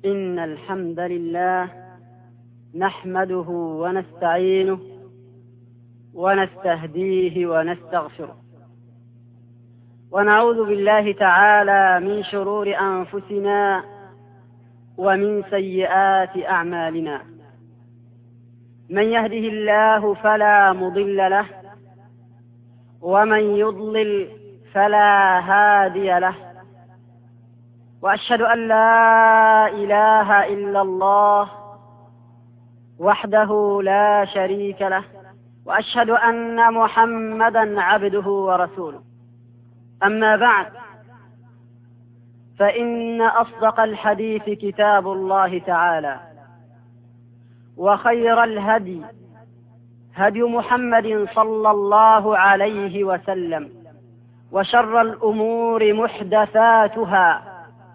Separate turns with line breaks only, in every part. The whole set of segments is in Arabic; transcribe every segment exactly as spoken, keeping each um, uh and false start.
إن الحمد لله نحمده ونستعينه ونستهديه ونستغفره، ونعوذ بالله تعالى من شرور أنفسنا ومن سيئات أعمالنا. من يهده الله فلا مضل له، ومن يضلل فلا هادي له، وأشهد أن لا إله إلا الله وحده لا شريك له، وأشهد أن محمدا عبده ورسوله. أما بعد، فإن أصدق الحديث كتاب الله تعالى، وخير الهدي هدي محمد صلى الله عليه وسلم، وشر الأمور محدثاتها،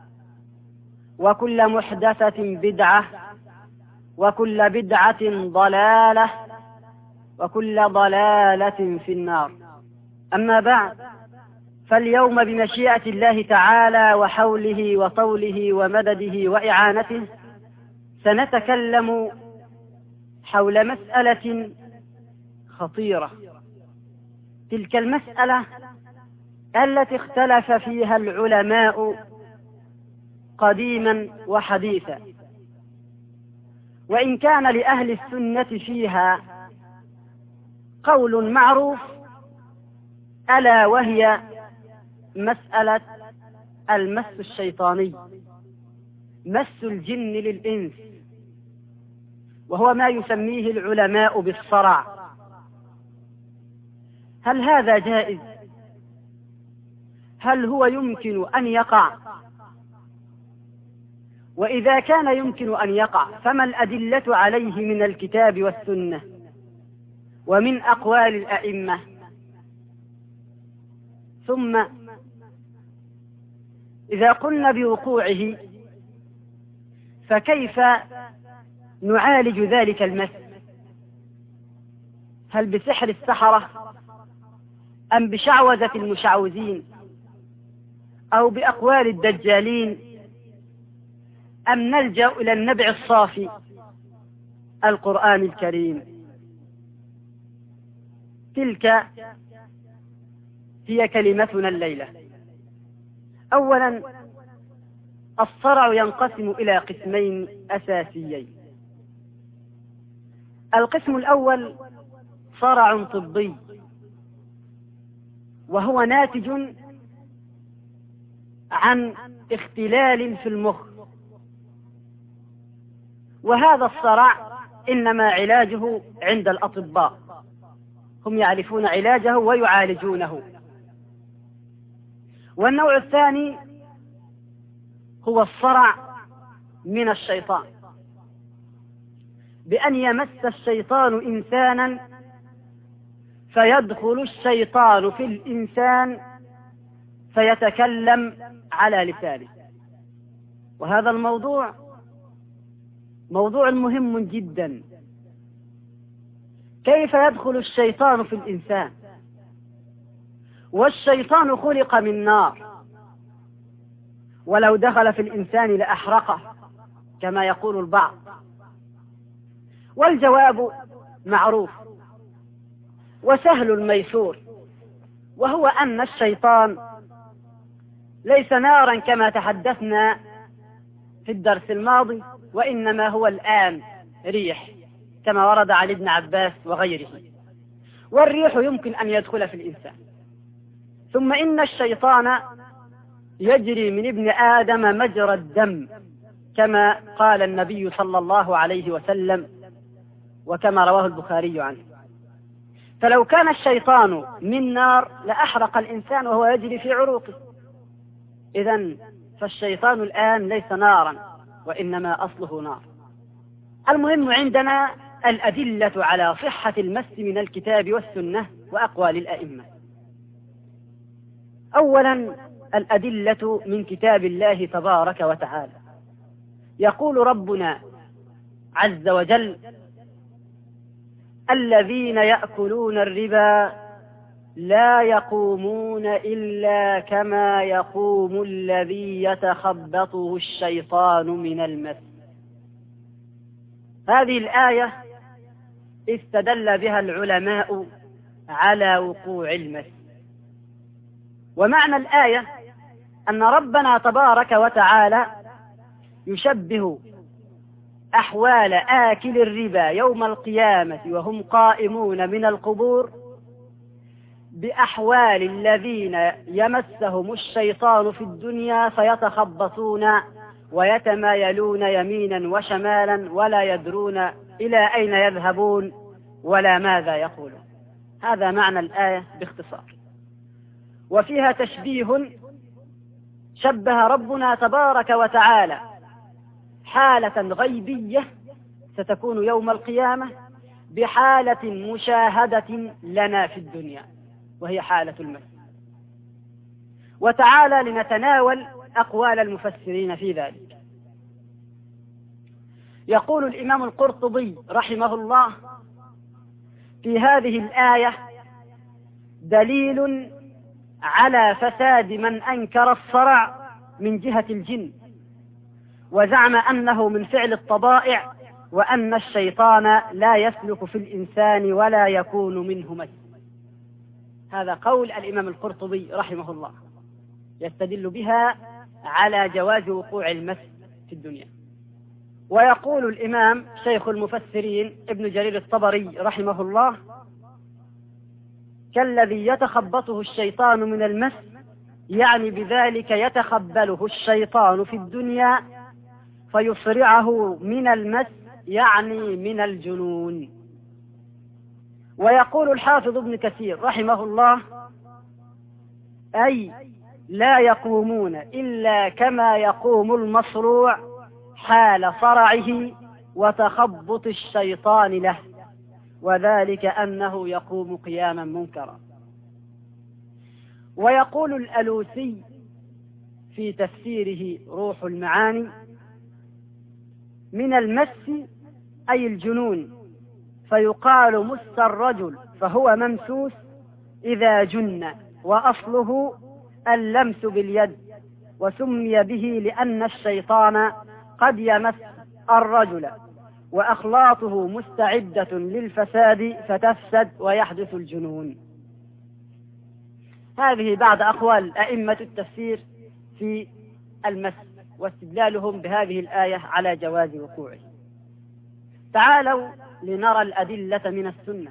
وكل محدثة بدعة، وكل بدعة ضلالة، وكل ضلالة في النار. أما بعد، فاليوم بمشيئة الله تعالى وحوله وطوله ومدده وإعانته سنتكلم حول مسألة خطيرة، تلك المسألة التي اختلف فيها العلماء قديما وحديثا، وإن كان لأهل السنة فيها قول معروف، ألا وهي مسألة المس الشيطاني، مس الجن للإنس، وهو ما يسميه العلماء بالصرع. هل هذا جائز؟ هل هو يمكن أن يقع؟ وإذا كان يمكن أن يقع، فما الأدلة عليه من الكتاب والسنة ومن أقوال الأئمة؟ ثم إذا قلنا بوقوعه، فكيف نعالج ذلك المس؟ هل بسحر السحرة، أم بشعوذة المشعوذين، أو بأقوال الدجالين، أم نلجأ إلى النبع الصافي القرآن الكريم؟ تلك هي كلمتنا الليلة. أولا، الصرع ينقسم إلى قسمين أساسيين. القسم الأول صرع طبي، وهو ناتج عن اختلال في المخ، وهذا الصرع إنما علاجه عند الأطباء، هم يعرفون علاجه ويعالجونه. والنوع الثاني هو الصرع من الشيطان، بأن يمس الشيطان إنسانا فيدخل الشيطان في الإنسان فيتكلم على لسانه. وهذا الموضوع موضوع مهم جدا. كيف يدخل الشيطان في الإنسان؟ والشيطان خلق من نار، ولو دخل في الإنسان لأحرقه كما يقول البعض. والجواب معروف وسهل الميسور، وهو أن الشيطان ليس نارا كما تحدثنا في الدرس الماضي، وإنما هو الآن ريح كما ورد عن ابن عباس وغيره. والريح يمكن أن يدخل في الإنسان. ثم إن الشيطان يجري من ابن آدم مجرى الدم، كما قال النبي صلى الله عليه وسلم، وكما رواه البخاري عنه. فلو كان الشيطان من نار لأحرق الإنسان وهو يجري في عروقه. إذن فالشيطان الآن ليس نارا، وإنما أصله نار. المهم عندنا الأدلة على صحة المس من الكتاب والسنة وأقوال الأئمة. أولا، الأدلة من كتاب الله تبارك وتعالى. يقول ربنا عز وجل: الذين يأكلون الربا لا يقومون إلا كما يقوم الذي يتخبطه الشيطان من المس. هذه الآية استدل بها العلماء على وقوع المس. ومعنى الآية أن ربنا تبارك وتعالى يشبه أحوال آكل الربا يوم القيامة وهم قائمون من القبور بأحوال الذين يمسهم الشيطان في الدنيا فيتخبطون ويتمايلون يمينا وشمالا ولا يدرون إلى أين يذهبون ولا ماذا يقولون. هذا معنى الآية باختصار. وفيها تشبيه شبه ربنا تبارك وتعالى حالة غيبية ستكون يوم القيامة بحالة مشاهدة لنا في الدنيا وهي حالة المس. وتعالى لنتناول أقوال المفسرين في ذلك. يقول الإمام القرطبي رحمه الله في هذه الآية دليل على فساد من أنكر الصرع من جهة الجن وزعم أنه من فعل الطبائع وأن الشيطان لا يسلك في الإنسان ولا يكون منه مس. هذا قول الإمام القرطبي رحمه الله يستدل بها على جواز وقوع المس في الدنيا. ويقول الإمام شيخ المفسرين ابن جرير الطبري رحمه الله كالذي يتخبطه الشيطان من المس، يعني بذلك يتخبله الشيطان في الدنيا فيصرعه من المس، يعني من الجنون. ويقول الحافظ ابن كثير رحمه الله أي لا يقومون إلا كما يقوم المصروع حال صرعه وتخبط الشيطان له، وذلك أنه يقوم قياما منكرا. ويقول الألوسي في تفسيره روح المعاني من المس أي الجنون، فيقال مس الرجل فهو ممسوس إذا جن، وأصله اللمس باليد، وسمي به لأن الشيطان قد يمس الرجل وأخلاطه مستعدة للفساد فتفسد ويحدث الجنون. هذه بعض أقوال أئمة التفسير في المس واستدلالهم بهذه الآية على جواز وقوعه. تعالوا لنرى الأدلة من السنة.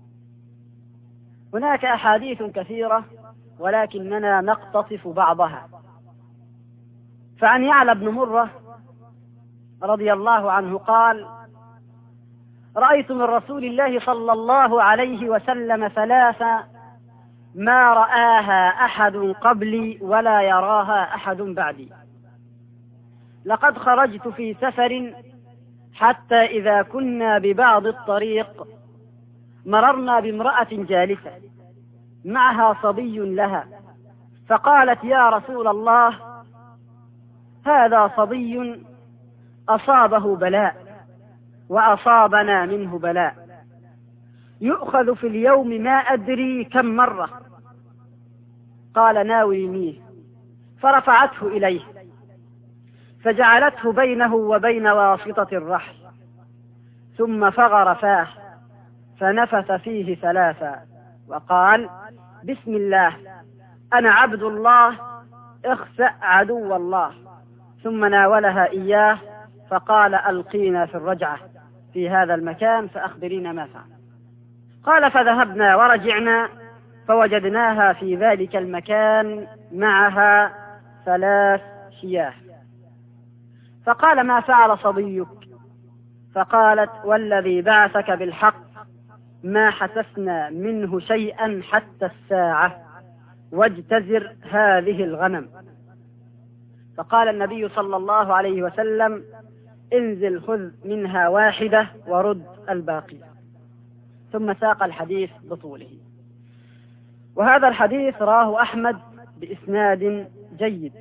هناك أحاديث كثيرة ولكننا نقتطف بعضها. فعن يعلى بن مرة رضي الله عنه قال: رأيت من رسول الله صلى الله عليه وسلم ثلاثة ما رآها أحد قبلي ولا يراها أحد بعدي. لقد خرجت في سفر حتى إذا كنا ببعض الطريق مررنا بامرأة جالسة معها صبي لها، فقالت: يا رسول الله، هذا صبي أصابه بلاء وأصابنا منه بلاء، يؤخذ في اليوم ما أدري كم مرة. قال: ناولنيه. فرفعته إليه فجعلته بينه وبين واسطة الرحل، ثم فغر فاه فنفث فيه ثلاثا وقال: بسم الله، أنا عبد الله، اخسأ عدو الله. ثم ناولها إياه فقال: ألقينا في الرجعة في هذا المكان فأخبرينا ما فعل. قال: فذهبنا ورجعنا فوجدناها في ذلك المكان معها ثلاث شياه. فقال: ما فعل صبيك؟ فقالت: والذي بعثك بالحق ما حسسنا منه شيئا حتى الساعة، واجتزر هذه الغنم. فقال النبي صلى الله عليه وسلم: انزل خذ منها واحدة ورد الباقي. ثم ساق الحديث بطوله. وهذا الحديث راه أحمد بإسناد جيد.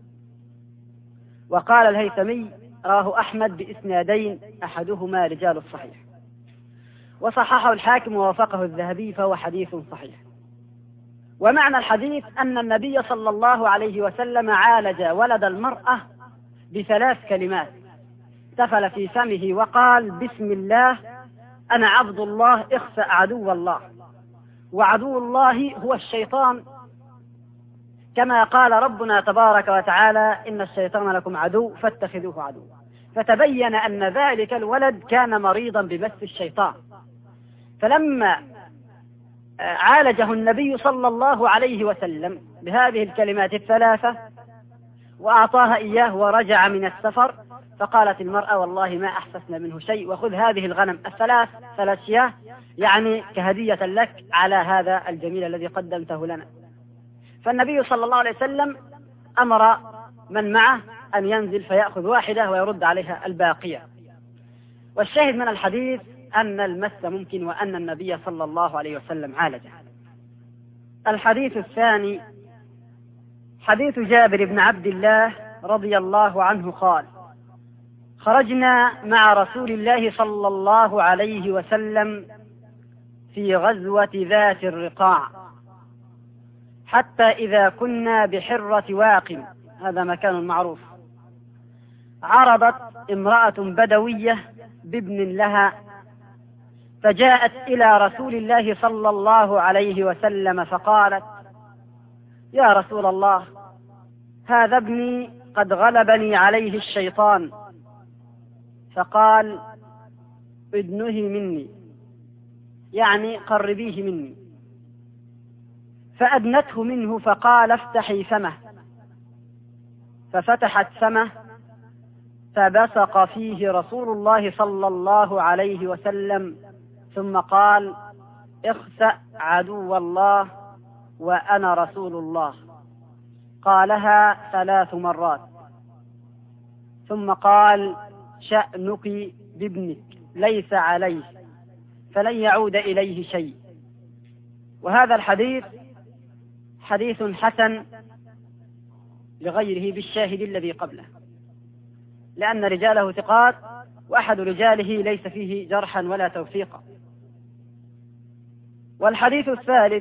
وقال الهيثمي: راه أحمد بإسنادين أحدهما رجال الصحيح. وصححه الحاكم ووافقه الذهبي فهو حديث صحيح. ومعنى الحديث أن النبي صلى الله عليه وسلم عالج ولد المرأة بثلاث كلمات: تفل في فمه وقال: بسم الله، أنا عبد الله، اخسأ عدو الله. وعدو الله هو الشيطان، كما قال ربنا تبارك وتعالى: إن الشيطان لكم عدو فاتخذوه عدوا. فتبين أن ذلك الولد كان مريضا بمس الشيطان، فلما عالجه النبي صلى الله عليه وسلم بهذه الكلمات الثلاثة وأعطاها إياه ورجع من السفر، فقالت المرأة: والله ما أحسسنا منه شيء، وخذ هذه الغنم الثلاث ثلاث شياه يعني كهدية لك على هذا الجميل الذي قدمته لنا. فالنبي صلى الله عليه وسلم أمر من معه أن ينزل فيأخذ واحدة ويرد عليها الباقية. والشاهد من الحديث أن المس ممكن، وأن النبي صلى الله عليه وسلم عالجه. الحديث الثاني حديث جابر بن عبد الله رضي الله عنه قال: خرجنا مع رسول الله صلى الله عليه وسلم في غزوة ذات الرقاع، حتى إذا كنا بحرة واقم، هذا مكان معروف، عرضت امرأة بدوية بابن لها، فجاءت إلى رسول الله صلى الله عليه وسلم فقالت: يا رسول الله، هذا ابني قد غلبني عليه الشيطان. فقال: ادنه مني، يعني قربيه مني. فأدنته منه فقال: افتحي فمه. ففتحت فمه فبصق فيه رسول الله صلى الله عليه وسلم، ثم قال: اخسأ عدو الله وأنا رسول الله. قالها ثلاث مرات، ثم قال: شأنك بابنك ليس عليه، فلن يعود إليه شيء. وهذا الحديث حديث حسن لغيره بالشاهد الذي قبله، لأن رجاله ثقات، وأحد رجاله ليس فيه جرحا ولا توثيقا. والحديث الثالث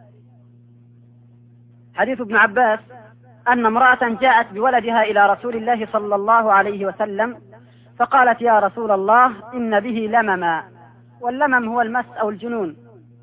حديث ابن عباس أن امرأة جاءت بولدها إلى رسول الله صلى الله عليه وسلم فقالت: يا رسول الله، إن به لمما، واللمم هو المس أو الجنون،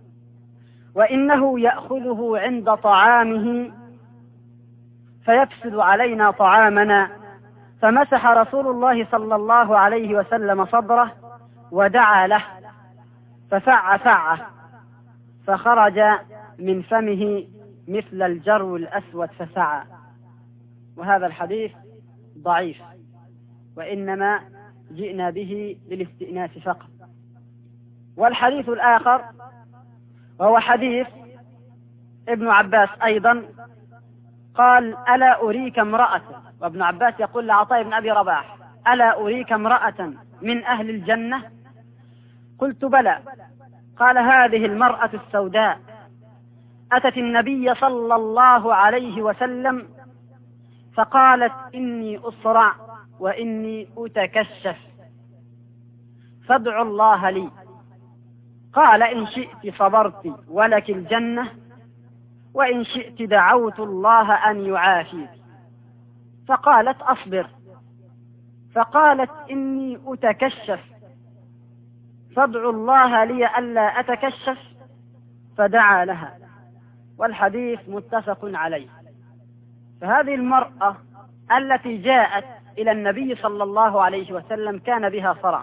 وإنه يأخذه عند طعامه فيفسد علينا طعامنا. فمسح رسول الله صلى الله عليه وسلم صدره ودعا له، ففع فعه، فخرج من فمه مثل الجرو الأسود فسعى. وهذا الحديث ضعيف، وإنما جئنا به للاستئناس فقط. والحديث الآخر وهو حديث ابن عباس أيضا قال: ألا أريك امرأة، وابن عباس يقول لعطاء بن أبي رباح: ألا أريك امرأة من أهل الجنة؟ قلت: بلى. قال: هذه المرأة السوداء أتت النبي صلى الله عليه وسلم فقالت: إني أصرع وإني أتكشف، فادعوا الله لي. قال: إن شئت صبرت ولك الجنة، وإن شئت دعوت الله أن يعافيك. فقالت: أصبر. فقالت: إني أتكشف، فادعوا الله لي ألا أتكشف، فدعا لها. والحديث متفق عليه. فهذه المرأة التي جاءت إلى النبي صلى الله عليه وسلم كان بها صرع،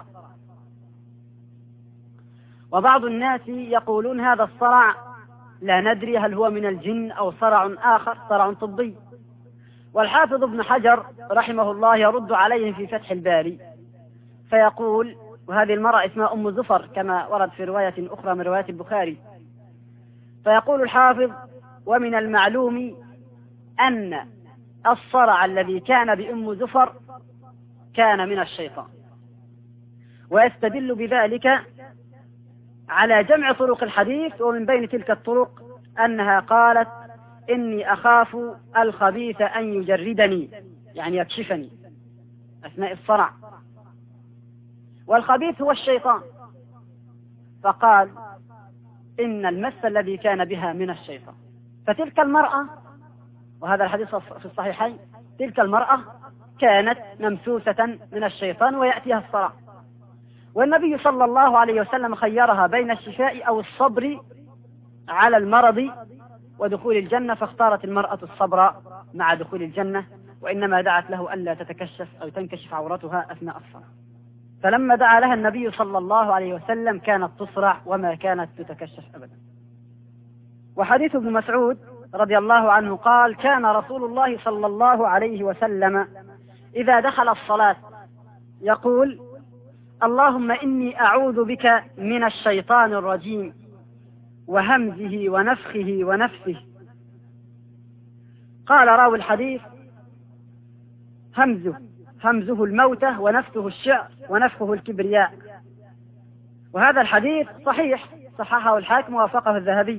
وبعض الناس يقولون هذا الصرع لا ندري هل هو من الجن أو صرع آخر، صرع طبي. والحافظ ابن حجر رحمه الله يرد عليه في فتح الباري فيقول: وهذه المرأة اسمها أم زفر كما ورد في رواية أخرى من روايات البخاري. فيقول الحافظ: ومن المعلوم أن الصرع الذي كان بأم زفر كان من الشيطان. ويستدل بذلك على جمع طرق الحديث، ومن بين تلك الطرق أنها قالت: إني أخاف الخبيث أن يجردني، يعني يكشفني أثناء الصرع، والخبيث هو الشيطان. فقال: إن المس الذي كان بها من الشيطان. فتلك المرأة، وهذا الحديث في الصحيحين، تلك المرأة كانت ممسوسة من الشيطان ويأتيها الصرع، والنبي صلى الله عليه وسلم خيرها بين الشفاء أو الصبر على المرض ودخول الجنة، فاختارت المرأة الصبر مع دخول الجنة، وإنما دعت له ألا تتكشف أو تنكشف عورتها أثناء الصلاة. فلما دعا لها النبي صلى الله عليه وسلم كانت تصرع وما كانت تتكشف أبدا. وحديث ابن مسعود رضي الله عنه قال: كان رسول الله صلى الله عليه وسلم إذا دخل الصلاة يقول: اللهم إني أعوذ بك من الشيطان الرجيم وهمزه ونفخه ونفسه. قال راوي الحديث: همزه همزه الموتة ونفثه الشعر ونفخه الكبرياء. وهذا الحديث صحيح، صححه الحاكم ووافقه الذهبي.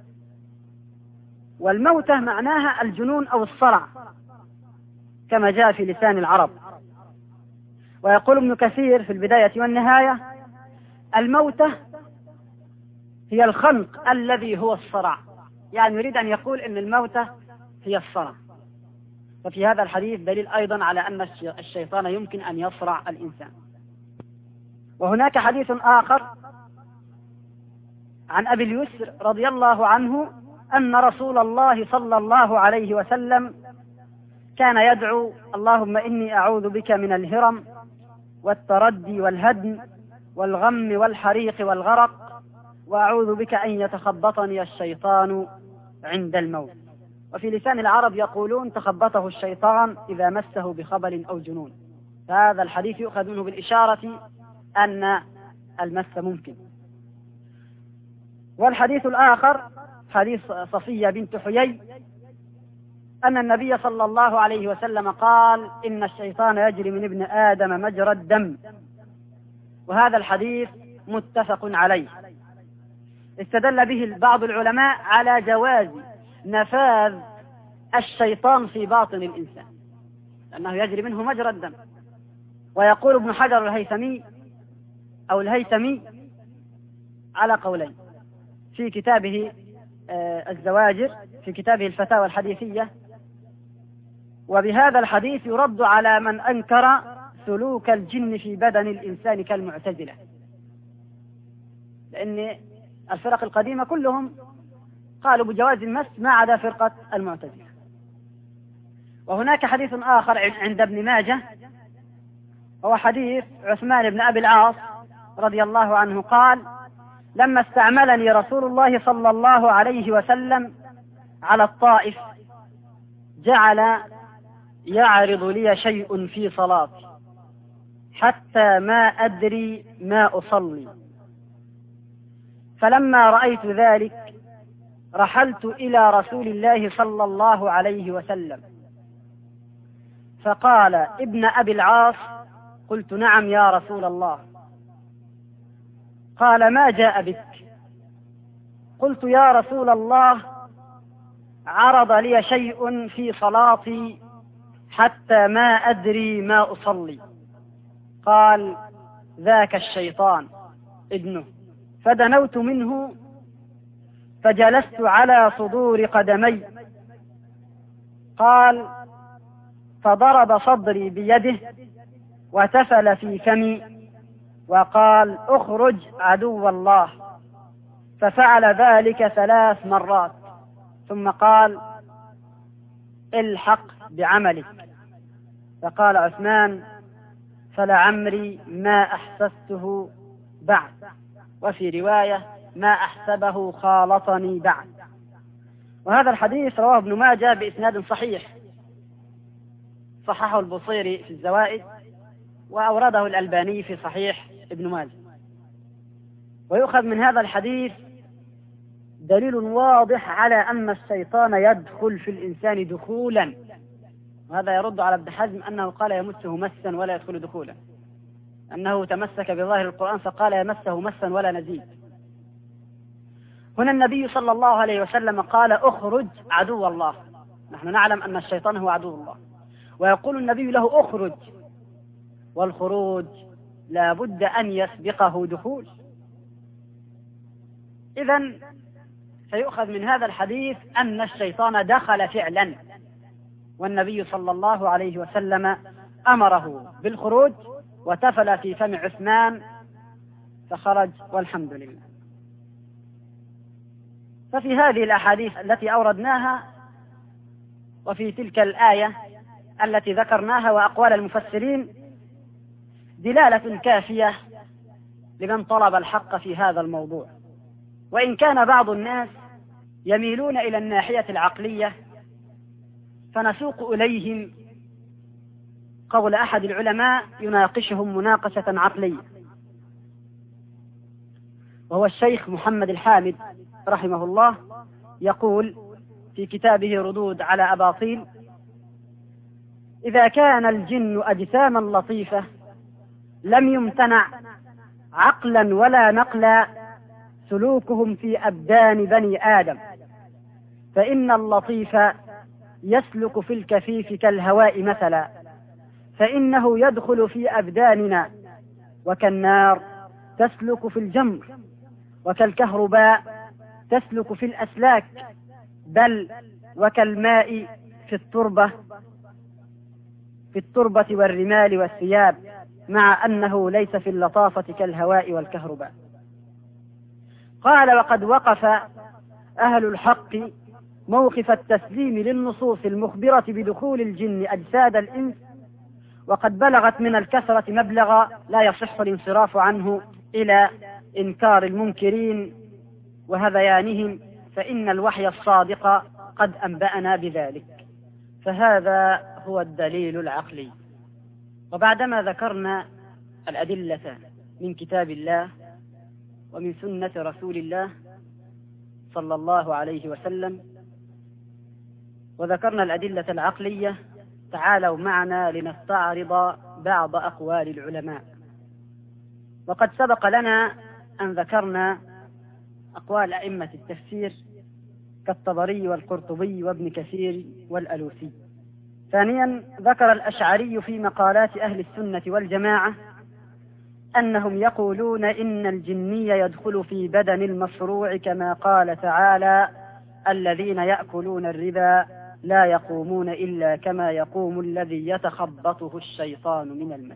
والموتة معناها الجنون أو الصرع كما جاء في لسان العرب. ويقول ابن كثير في البداية والنهاية: الموتة هي الخنق الذي هو الصرع، يعني يريد أن يقول أن الموتة هي الصرع. ففي هذا الحديث دليل أيضا على أن الشيطان يمكن أن يصرع الإنسان. وهناك حديث آخر عن أبي اليسر رضي الله عنه أن رسول الله صلى الله عليه وسلم كان يدعو: اللهم إني أعوذ بك من الهرم والتردي والهدم والغم والحريق والغرق، وأعوذ بك أن يتخبطني الشيطان عند الموت. وفي لسان العرب يقولون: تخبطه الشيطان إذا مسه بخبل أو جنون. فهذا الحديث يؤخذ منه بالإشارة أن المس ممكن. والحديث الآخر حديث صفية بنت حيي أن النبي صلى الله عليه وسلم قال: إن الشيطان يجري من ابن آدم مجرى الدم. وهذا الحديث متفق عليه. استدل به بعض العلماء على جواز نفاذ الشيطان في باطن الإنسان، لأنه يجري منه مجرى الدم. ويقول ابن حجر الهيثمي أو الهيثمي على قولين في كتابه الزواجر، في كتابه الفتاوى الحديثية: وبهذا الحديث يرد على من أنكر سلوك الجن في بدن الإنسان كالمعتزلة، لأن الفرق القديمة كلهم قالوا بجواز المس ما عدا فرقة المعتزلة. وهناك حديث آخر عند ابن ماجه، هو حديث عثمان بن أبي العاص رضي الله عنه قال: لما استعملني رسول الله صلى الله عليه وسلم على الطائف جعل يعرض لي شيء في صلاتي حتى ما أدري ما أصلي، فلما رأيت ذلك رحلت إلى رسول الله صلى الله عليه وسلم فقال: ابن أبي العاص. قلت: نعم يا رسول الله. قال: ما جاء بك؟ قلت: يا رسول الله، عرض لي شيء في صلاتي حتى ما أدري ما أصلي. قال: ذاك الشيطان ابنه. فدنوت منه فجلست على صدور قدمي. قال: فضرب صدري بيده وتفل في فمي وقال: اخرج عدو الله. ففعل ذلك ثلاث مرات ثم قال: الحق بعملك. فقال عثمان: فلعمري ما أحسسته بعد. وفي رواية: ما أحسبه خالطني بعد. وهذا الحديث رواه ابن ماجه بإسناد صحيح، صححه البصيري في الزوائد وأورده الألباني في صحيح ابن ماجه. ويؤخذ من هذا الحديث دليل واضح على أن الشيطان يدخل في الإنسان دخولا، وهذا يرد على ابن حزم أنه قال يمسه مسا ولا يدخل دخولا، أنه تمسك بظاهر القرآن فقال يمسه مسا ولا نزيد. هنا النبي صلى الله عليه وسلم قال: اخرج عدو الله. نحن نعلم أن الشيطان هو عدو الله، ويقول النبي له: اخرج. والخروج لا بد أن يسبقه دخول. إذن فيؤخذ من هذا الحديث أن الشيطان دخل فعلا، والنبي صلى الله عليه وسلم أمره بالخروج وتفل في فم عثمان فخرج والحمد لله. ففي هذه الأحاديث التي أوردناها وفي تلك الآية التي ذكرناها وأقوال المفسرين دلالة كافية لمن طلب الحق في هذا الموضوع. وإن كان بعض الناس يميلون إلى الناحية العقلية فنسوق إليهم قول أحد العلماء يناقشهم مناقشة عقلية، وهو الشيخ محمد الحامد رحمه الله، يقول في كتابه ردود على أباطيل: إذا كان الجن أجساما لطيفة لم يمتنع عقلا ولا نقلا سلوكهم في أبدان بني آدم، فإن اللطيف يسلك في الكفيف كالهواء مثلا، فإنه يدخل في أبداننا، وكالنار تسلك في الجمر، وكالكهرباء تسلك في الأسلاك، بل وكالماء في التربة في التربة والرمال والثياب، مع أنه ليس في اللطافة كالهواء والكهرباء. قال: وقد وقف أهل الحق موقف التسليم للنصوص المخبرة بدخول الجن أجساد الإنس، وقد بلغت من الكثرة مبلغا لا يصح الانصراف عنه إلى إنكار المنكرين وهذيانهم، فإن الوحي الصادق قد أنبأنا بذلك. فهذا هو الدليل العقلي. وبعدما ذكرنا الأدلة من كتاب الله ومن سنة رسول الله صلى الله عليه وسلم، وذكرنا الأدلة العقلية، تعالوا معنا لنستعرض بعض أقوال العلماء. وقد سبق لنا أن ذكرنا أقوال أئمة التفسير كالطبري والقرطبي وابن كثير والألوسي. ثانيا ذكر الأشعري في مقالات أهل السنة والجماعة أنهم يقولون إن الجني يدخل في بدن المصروع، كما قال تعالى: الذين يأكلون الربا لا يقومون إلا كما يقوم الذي يتخبطه الشيطان من المس.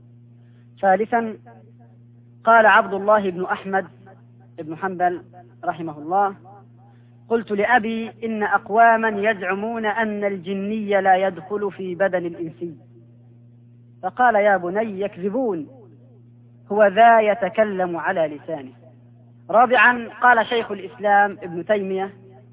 ثالثا قال عبد الله بن أحمد بن حنبل رحمه الله: قلت لأبي إن أقواما يزعمون أن الجني لا يدخل في بدن الإنسي، فقال: يا بني يكذبون، هو ذا يتكلم على لسانه. رابعا قال شيخ الإسلام ابن تيمية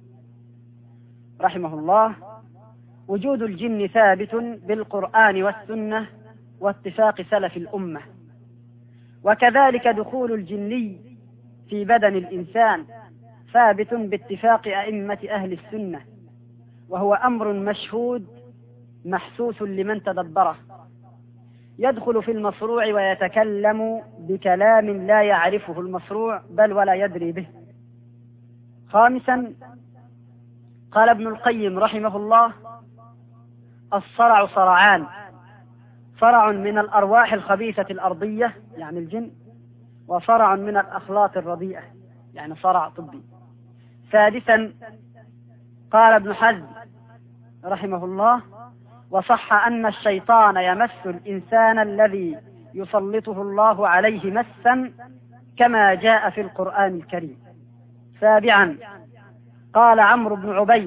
رحمه الله: وجود الجن ثابت بالقرآن والسنة واتفاق سلف الأمة، وكذلك دخول الجني في بدن الإنسان ثابت باتفاق أئمة أهل السنة، وهو أمر مشهود محسوس لمن تدبره، يدخل في المصروع ويتكلم بكلام لا يعرفه المصروع بل ولا يدري به. خامسا قال ابن القيم رحمه الله: الصرع صرعان، صرع من الأرواح الخبيثة الأرضية يعني الجن، وصرع من الأخلاق الرديئة يعني صرع طبي. سادسا قال ابن حزم رحمه الله: وصح أن الشيطان يمس الإنسان الذي يسلطه الله عليه مسا كما جاء في القرآن الكريم. سابعا قال عمرو بن عبيد: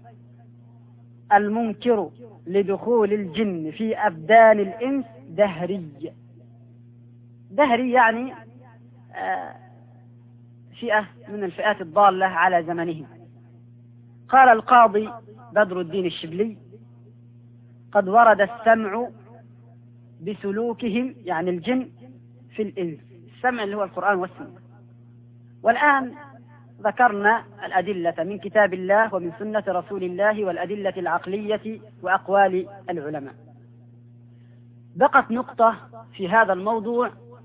المنكر لدخول الجن في أبدان الإنس دهري. دهري يعني آه فئة من الفئات الضالة على زمنه. قال القاضي بدر الدين الشبلي: قد ورد السمع بسلوكهم يعني الجن في الإنس، السمع اللي هو القرآن والسنة. والآن ذكرنا الأدلة من كتاب الله ومن سنة رسول الله والأدلة العقلية وأقوال العلماء. بقت نقطة في هذا الموضوع،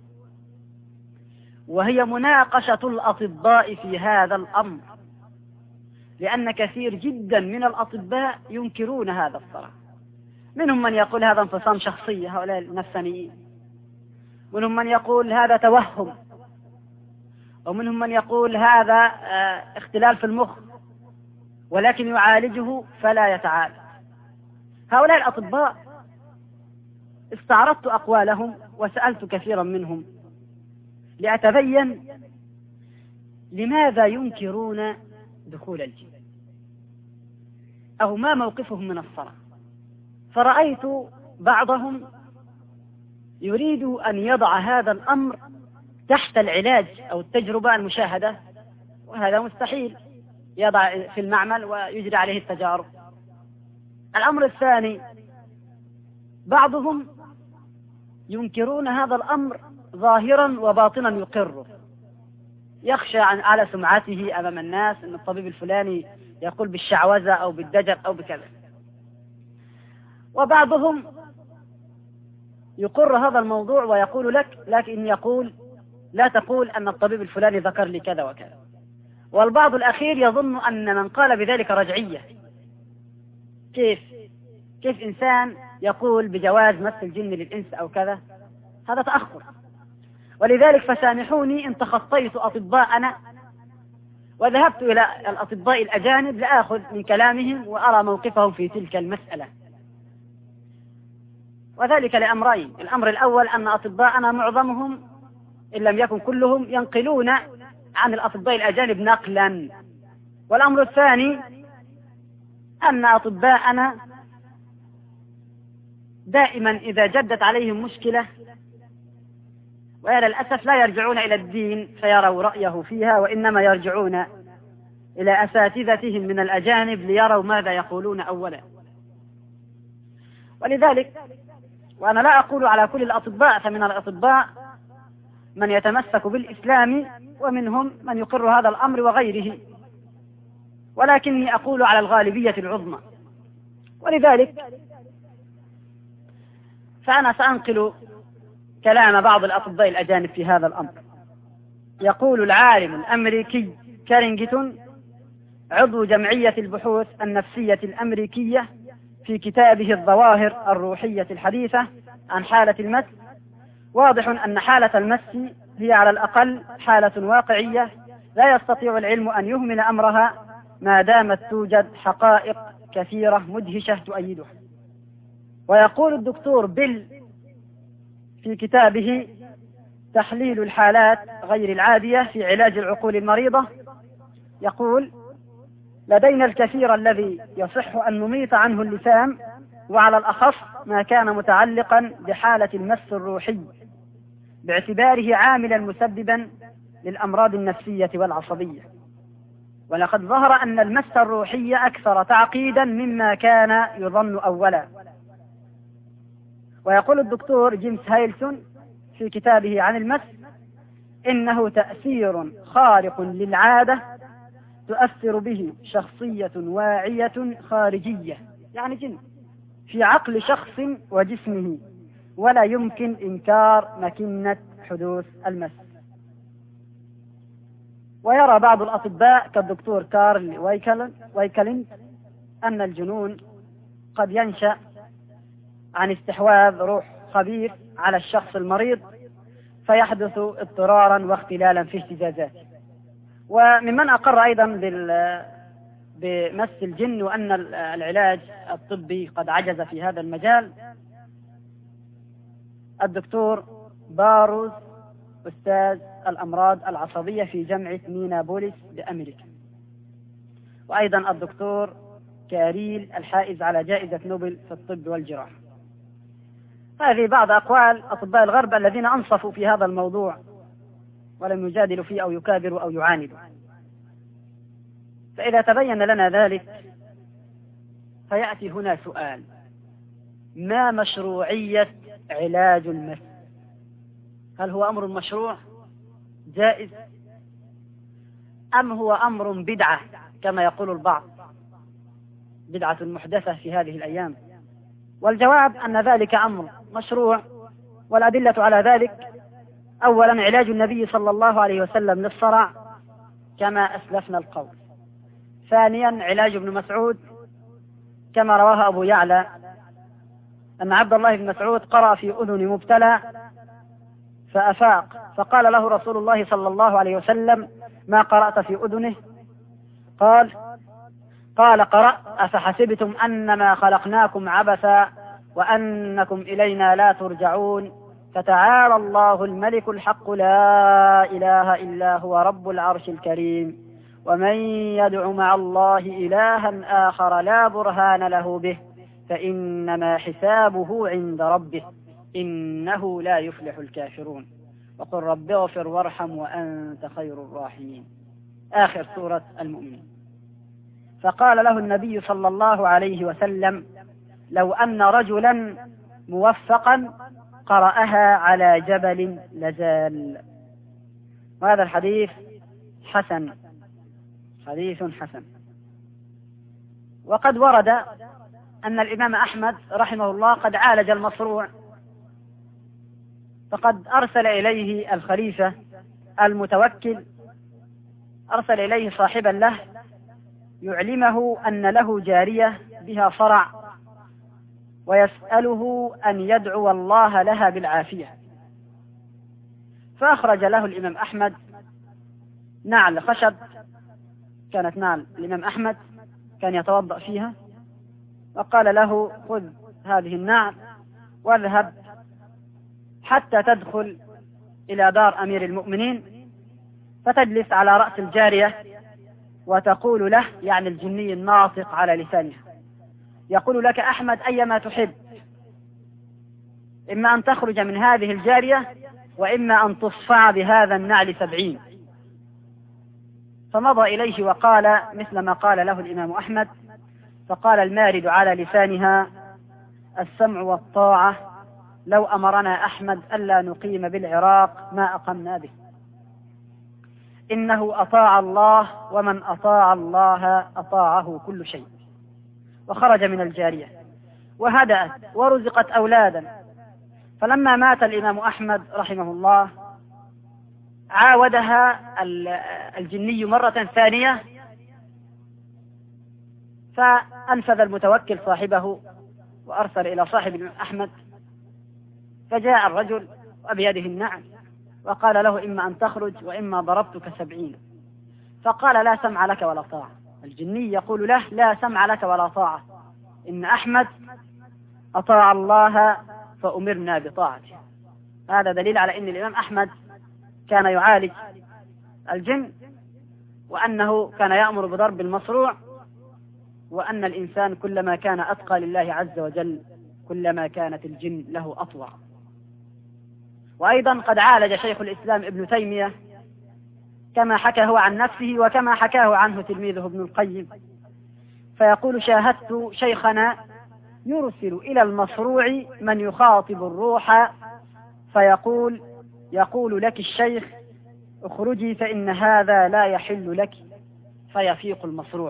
وهي مناقشة الأطباء في هذا الأمر، لأن كثير جدا من الأطباء ينكرون هذا الصراع. منهم من يقول هذا انفصام شخصية، هؤلاء النفسانيين، منهم من يقول هذا توهم، ومنهم من يقول هذا اختلال في المخ ولكن يعالجه فلا يتعالج. هؤلاء الأطباء استعرضت أقوالهم وسألت كثيرا منهم لأتبين لماذا ينكرون دخول الجن أو ما موقفهم من الصلاة. فرأيت بعضهم يريد أن يضع هذا الأمر تحت العلاج أو التجربة المشاهدة، وهذا مستحيل، يضع في المعمل ويجري عليه التجارب. الأمر الثاني، بعضهم ينكرون هذا الأمر ظاهرا وباطنا يقره، يخشى على سمعته أمام الناس أن الطبيب الفلاني يقول بالشعوذة أو بالدجل أو بكذا. وبعضهم يقر هذا الموضوع ويقول لك لكن يقول لا تقول أن الطبيب الفلاني ذكر لي كذا وكذا. والبعض الأخير يظن أن من قال بذلك رجعية. كيف كيف إنسان يقول بجواز مس الجن للإنس أو كذا؟ هذا تأخر. ولذلك فسامحوني إن تخطيت أطباءنا وذهبت إلى الأطباء الأجانب لآخذ من كلامهم وأرى موقفهم في تلك المسألة، وذلك لأمرين. الأمر الأول أن أطباءنا معظمهم إن لم يكن كلهم ينقلون عن الأطباء الأجانب نقلا. والأمر الثاني أن أطباءنا دائما إذا جدت عليهم مشكلة وإلى الأسف لا يرجعون إلى الدين فيروا رأيه فيها، وإنما يرجعون إلى أساتذتهم من الأجانب ليروا ماذا يقولون أولا. ولذلك وأنا لا أقول على كل الأطباء، فمن الأطباء من يتمسك بالإسلام ومنهم من يقر هذا الأمر وغيره، ولكني أقول على الغالبية العظمى. ولذلك فأنا سأنقل كلام بعض الأطباء الأجانب في هذا الأمر. يقول العالم الأمريكي كارينغتون عضو جمعية البحوث النفسية الأمريكية في كتابه الظواهر الروحية الحديثة عن حالة المس: واضح أن حالة المس هي على الأقل حالة واقعية لا يستطيع العلم أن يهمل أمرها ما دامت توجد حقائق كثيرة مدهشة تؤيدها. ويقول الدكتور بيل في كتابه تحليل الحالات غير العادية في علاج العقول المريضة، يقول: لدينا الكثير الذي يصح أن نميط عنه اللسان، وعلى الأخص ما كان متعلقا بحالة المس الروحي باعتباره عاملا مسببا للأمراض النفسية والعصبية. ولقد ظهر أن المس الروحي أكثر تعقيدا مما كان يظن أولا. ويقول الدكتور جيمس هايلسون في كتابه عن المس: إنه تأثير خارق للعادة تؤثر به شخصية واعية خارجية، يعني جن، في عقل شخص وجسمه، ولا يمكن إنكار مكنة حدوث المس. ويرى بعض الأطباء كالدكتور كارل ويكلند أن الجنون قد ينشأ عن استحواذ روح خبيث على الشخص المريض فيحدث اضطرارا واختلالا في اهتزازاته. وممن أقر أيضا بمس الجن وأن العلاج الطبي قد عجز في هذا المجال الدكتور باروز، أستاذ الأمراض العصبية في جامعة مينابوليس بأمريكا، وأيضا الدكتور كاريل الحائز على جائزة نوبل في الطب والجراحة. هذه بعض أقوال أطباء الغرب الذين أنصفوا في هذا الموضوع ولم يجادلوا فيه أو يكابروا أو يعاندوا. فإذا تبين لنا ذلك فيأتي هنا سؤال: ما مشروعية علاج المس؟ هل هو أمر مشروع جائز أم هو أمر بدعة كما يقول البعض، بدعة محدثة في هذه الأيام؟ والجواب أن ذلك أمر مشروع، والأدلة على ذلك: أولا علاج النبي صلى الله عليه وسلم للصرع كما أسلفنا القول. ثانيا علاج ابن مسعود كما رواه أبو يعلى أن عبد الله بن مسعود قرأ في أذن مبتلى فأفاق فقال له رسول الله صلى الله عليه وسلم: ما قرأت في أذنه؟ قال قال قرأت: أفحسبتم أنما خلقناكم عبثا وأنكم إلينا لا ترجعون، فتعالى الله الملك الحق لا إله إلا هو رب العرش الكريم، ومن يدع مع الله إلها آخر لا برهان له به فإنما حسابه عند ربه إنه لا يفلح الكافرون، وقل رب اغفر وارحم وأنت خير الراحمين. آخر سورة المؤمنين. فقال له النبي صلى الله عليه وسلم: لو أن رجلا موفقا قرأها على جبل لزال. وهذا الحديث حسن، حديث حسن. وقد ورد أن الإمام أحمد رحمه الله قد عالج المصروع، فقد أرسل إليه الخليفة المتوكل، أرسل إليه صاحبا له يعلمه أن له جارية بها صرع، ويسأله أن يدعو الله لها بالعافية. فأخرج له الإمام أحمد نعل خشب، كانت نعل الإمام أحمد كان يتوضأ فيها، وقال له: خذ هذه النعل واذهب حتى تدخل إلى دار أمير المؤمنين، فتجلس على رأس الجارية وتقول له، يعني الجني الناطق على لسانها، يقول لك أحمد أيما تحب، إما أن تخرج من هذه الجارية وإما أن تصفع بهذا النعل سبعين. فمضى إليه وقال مثل ما قال له الإمام أحمد، فقال المارد على لسانها: السمع والطاعة، لو أمرنا أحمد ألا نقيم بالعراق ما أقمنا به، إنه أطاع الله ومن أطاع الله أطاعه كل شيء. وخرج من الجارية وهدأت ورزقت أولادا. فلما مات الإمام أحمد رحمه الله عاودها الجني مرة ثانية، فأنفذ المتوكل صاحبه وأرسل إلى صاحب الإمام أحمد، فجاء الرجل وبيده النعل وقال له: إما أن تخرج وإما ضربتك سبعين. فقال: لا سمع لك ولا طاعة. الجني يقول له: لا سمع لك ولا طاعة، إن أحمد أطاع الله فأمرنا بطاعته. هذا دليل على أن الإمام أحمد كان يعالج الجن، وأنه كان يأمر بضرب المصروع، وأن الإنسان كلما كان أتقى لله عز وجل كلما كانت الجن له أطوع. وأيضا قد عالج شيخ الإسلام ابن تيمية كما حكى هو عن نفسه وكما حكاه عنه تلميذه ابن القيم، فيقول: شاهدت شيخنا يرسل إلى المصروع من يخاطب الروح فيقول يقول لك الشيخ: اخرجي فإن هذا لا يحل لك، فيفيق المصروع.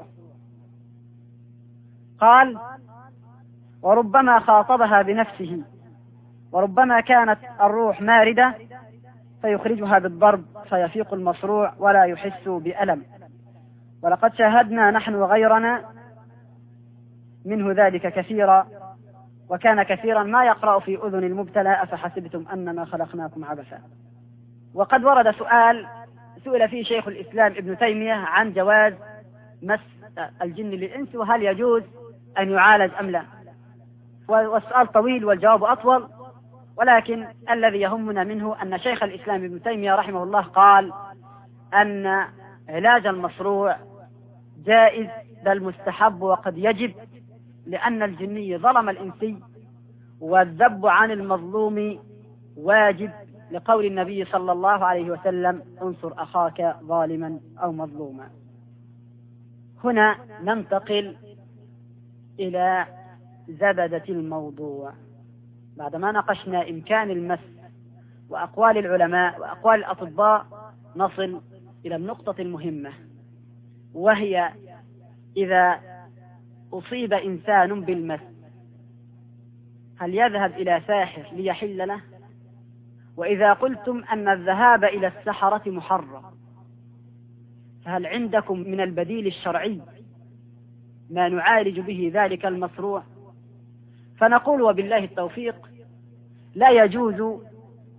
قال: وربما خاطبها بنفسه، وربما كانت الروح ماردة فيخرجها بالضرب فيفيق المصروع ولا يحس بألم. ولقد شاهدنا نحن وغيرنا منه ذلك كثيرا، وكان كثيرا ما يقرأ في أذن المبتلى: أفحسبتم أنما خلقناكم عبثا. وقد ورد سؤال سئل فيه شيخ الإسلام ابن تيمية عن جواز مس الجن للإنس، وهل يجوز أن يعالج أم لا، والسؤال طويل والجواب أطول، ولكن الذي يهمنا منه أن شيخ الإسلام ابن تيمية رحمه الله قال أن علاج المصروع جائز بل مستحب وقد يجب، لأن الجني ظلم الإنسي، والذب عن المظلوم واجب، لقول النبي صلى الله عليه وسلم: انصر أخاك ظالما أو مظلوما. هنا ننتقل إلى زبدة الموضوع. بعدما ناقشنا إمكان المس وأقوال العلماء وأقوال الأطباء، نصل إلى النقطة المهمة، وهي إذا أصيب إنسان بالمس هل يذهب إلى ساحر ليحل له؟ وإذا قلتم أن الذهاب إلى السحرة محرم، فهل عندكم من البديل الشرعي ما نعالج به ذلك المصروع؟ فنقول وبالله التوفيق: لا يجوز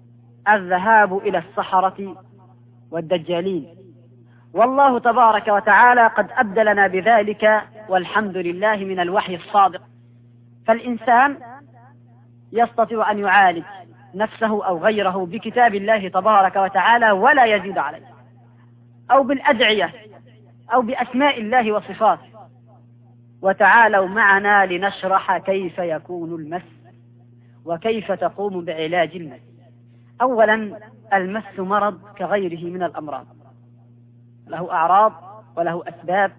الذهاب إلى السحرة والدجالين، والله تبارك وتعالى قد أبدلنا بذلك والحمد لله من الوحي الصادق. فالإنسان يستطيع أن يعالج نفسه أو غيره بكتاب الله تبارك وتعالى ولا يزيد عليه، أو بالأدعية، أو بأسماء الله وصفاته. وتعالوا معنا لنشرح كيف يكون المس وكيف تقوم بعلاج المس. أولا، المس مرض كغيره من الأمراض، له أعراض وله أسباب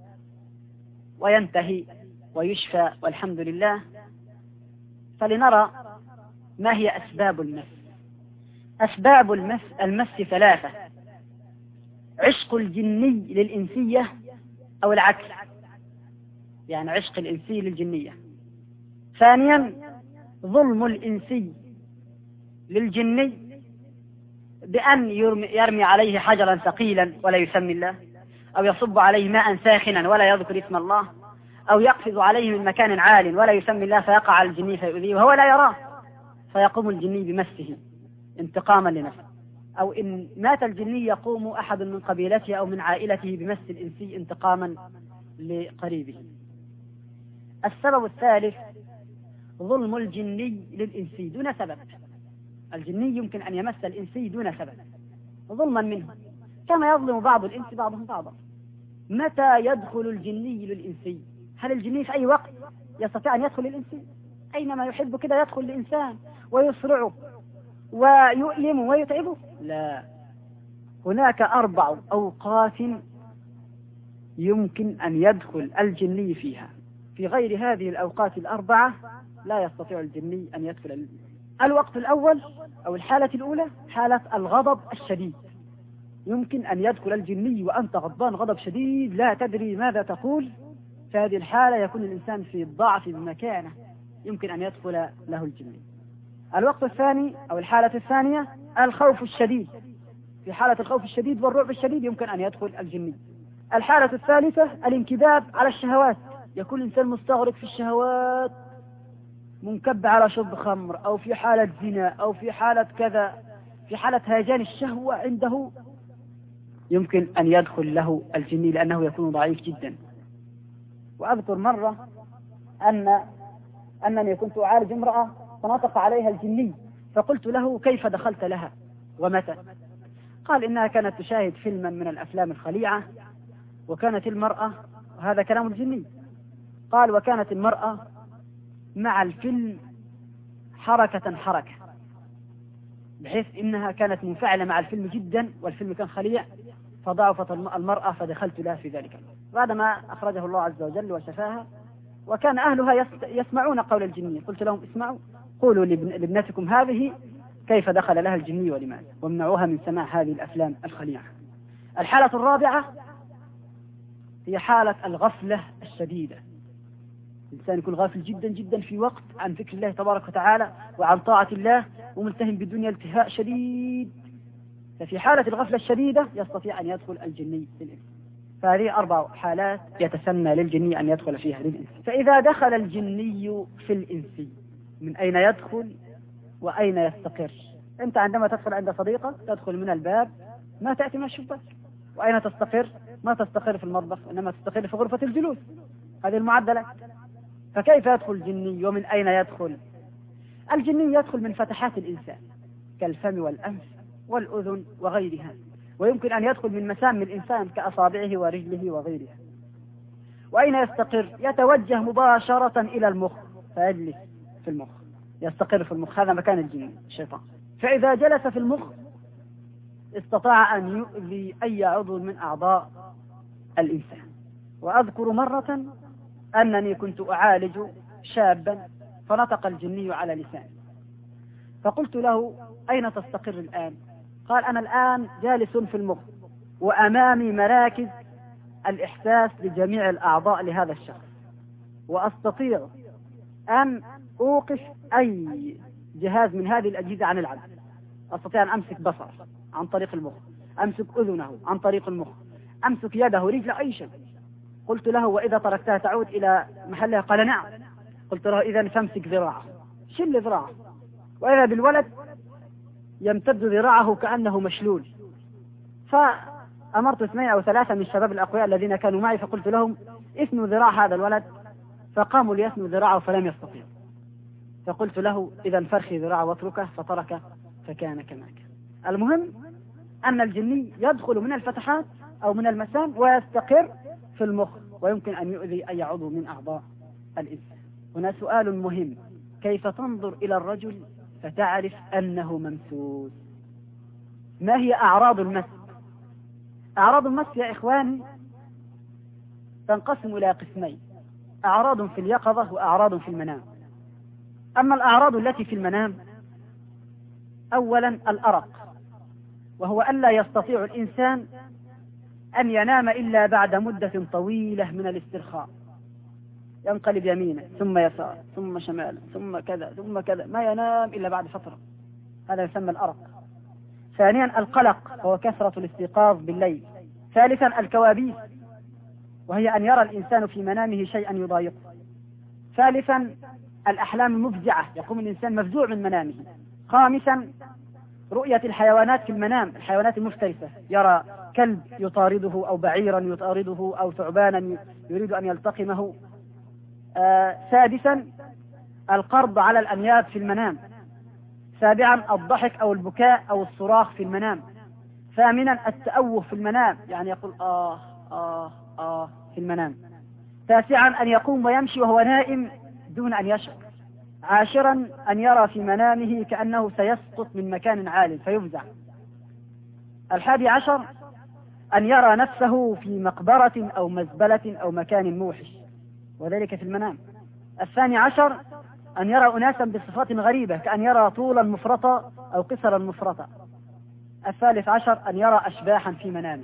وينتهي ويشفى والحمد لله. فلنرى ما هي أسباب المس. أسباب المس المس ثلاثة: عشق الجني للإنسية أو العكس، يعني عشق الإنسي للجنية. ثانيا، ظلم الإنسي للجني بأن يرمي عليه حجرا ثقيلا ولا يسمي الله، أو يصب عليه ماء ساخنا ولا يذكر اسم الله، أو يقفز عليه من مكان عال ولا يسمي الله فيقع على الجني فيؤذيه وهو لا يراه، فيقوم الجني بمسه انتقاما لنفسه. أو إن مات الجني يقوم أحد من قبيلته أو من عائلته بمس الإنسي انتقاما لقريبه. السبب الثالث، ظلم الجني للإنسي دون سبب. الجني يمكن أن يمس الإنسي دون سبب ظلما منه، كما يظلم بعض الإنس بعضهم بعضا. متى يدخل الجني للإنسي؟ هل الجني في أي وقت يستطيع أن يدخل للإنسي؟ أينما يحب كده يدخل للإنسان ويسرعه ويؤلمه ويتعبه؟ لا، هناك أربع أوقات يمكن أن يدخل الجني فيها، في غير هذه الأوقات الأربعة لا يستطيع الجني أن يدخل. الوقت الأول أو الحالة الأولى حالة الغضب الشديد، يمكن أن يدخل الجني وأنت غضبان غضب شديد لا تدري ماذا تقول. في هذه الحالة يكون الإنسان في الضعف بمكانه، يمكن أن يدخل له الجني. الوقت الثاني أو الحالة الثانية الخوف الشديد، في حالة الخوف الشديد والرعب الشديد يمكن أن يدخل الجني. الحالة الثالثة الانكباب على الشهوات، يكون الإنسان مستغرق في الشهوات، منكب على شرب خمر أو في حالة زنا أو في حالة كذا، في حالة هيجان الشهوة عنده، يمكن أن يدخل له الجني لأنه يكون ضعيف جدا. وأذكر مرة أن أنني كنت أعالج امرأة فنطق عليها الجني، فقلت له: كيف دخلت لها ومتى؟ قال: إنها كانت تشاهد فيلما من الأفلام الخليعة، وكانت المرأة، وهذا كلام الجني، قال: وكانت المرأة مع الفيلم حركة حركة، بحيث إنها كانت منفعلة مع الفيلم جدا، والفيلم كان خليع، فضعفت المرأة فدخلت لها في ذلك بعدما أخرجه الله عز وجل وشفاها. وكان أهلها يسمعون قول الجني، قلت لهم: اسمعوا، قولوا لابنتكم هذه كيف دخل لها الجني ولماذا، وامنعوها من سماع هذه الأفلام الخليعة. الحالة الرابعة هي حالة الغفلة الشديدة، الإنسان يكون غافل جدا جدا في وقت عن ذكر الله تبارك وتعالى وعن طاعة الله، وملتهم بالدنيا التهاء شديد، ففي حالة الغفلة الشديدة يستطيع أن يدخل الجني للإنس. فهذه أربع حالات يتسنى للجني أن يدخل فيها للإنس. فإذا دخل الجني في الإنس، من أين يدخل وأين يستقر؟ أنت عندما تدخل عند صديقك تدخل من الباب، ما تأتي من الشباك. وأين تستقر؟ ما تستقر في المطبخ، إنما تستقر في غرفة الجلوس. هذه المعدلة. فكيف يدخل الجني ومن أين يدخل؟ الجني يدخل من فتحات الإنسان كالفم والأنف والأذن وغيرها، ويمكن أن يدخل من مسام الإنسان كأصابعه ورجله وغيرها. وأين يستقر؟ يتوجه مباشرة إلى المخ فيجلس في المخ، يستقر في المخ، هذا مكان الجن الشيطان. فإذا جلس في المخ استطاع أن يؤذي أي عضو من أعضاء الإنسان. وأذكر مرة أنني كنت أعالج شابا فنطق الجني على لسانه، فقلت له: أين تستقر الآن؟ قال: أنا الآن جالس في المخ وأمامي مراكز الإحساس لجميع الأعضاء لهذا الشخص، وأستطيع أن أوقف أي جهاز من هذه الأجهزة عن العمل. أستطيع أن أمسك بصر عن طريق المخ، أمسك أذنه عن طريق المخ، أمسك يده رجل أي شيء. قلت له: وإذا تركتها تعود إلى محلها؟ قال: نعم. قلت له: إذن فامسك ذراعه، شل ذراعه. وإذا بالولد يمتد ذراعه كأنه مشلول. فأمرت اثنين أو ثلاثة من الشباب الأقوياء الذين كانوا معي فقلت لهم اثنوا ذراع هذا الولد، فقاموا ليثنوا ذراعه فلم يستطيعوا، فقلت له إذا فرخي ذراعه واتركه، فترك فكان كما كان. المهم أن الجني يدخل من الفتحات أو من المسام ويستقر في المخ، ويمكن أن يؤذي أي عضو من أعضاء الإنسان. هنا سؤال مهم: كيف تنظر إلى الرجل فتعرف أنه ممسوس؟ ما هي أعراض المس؟ أعراض المس يا إخواني تنقسم إلى قسمين: أعراض في اليقظة وأعراض في المنام. أما الأعراض التي في المنام، أولا الأرق، وهو أن لا يستطيع الإنسان أن ينام إلا بعد مدة طويلة من الاسترخاء، ينقلب يمينا ثم يسار ثم شمالا ثم كذا ثم كذا، ما ينام إلا بعد فترة، هذا يسمى الأرق. ثانيا القلق، وهو كثرة الاستيقاظ بالليل. ثالثا الكوابيس، وهي أن يرى الإنسان في منامه شيئا يضايقه. ثالثا الأحلام المفزعة، يقوم الإنسان مفزوع من منامه. خامسا رؤية الحيوانات في المنام، الحيوانات المفترسة، يرى كلب يطارده أو بعيرا يطارده أو ثعبانا يريد أن يلتقمه. آه سادسا القرض على الأنياب في المنام. سابعا الضحك أو البكاء أو الصراخ في المنام. ثامنا التأوه في المنام، يعني يقول آه آه آه في المنام. تاسعا أن يقوم ويمشي وهو نائم دون أن يشعر. عاشرا أن يرى في منامه كأنه سيسقط من مكان عال فيفزع. الحادي عشر أن يرى نفسه في مقبرة أو مزبلة أو مكان موحش، وذلك في المنام. الثاني عشر أن يرى أناسا بصفات غريبة، كأن يرى طولا مفرطا أو قصرا مفرطا. الثالث عشر أن يرى أشباحا في منامه.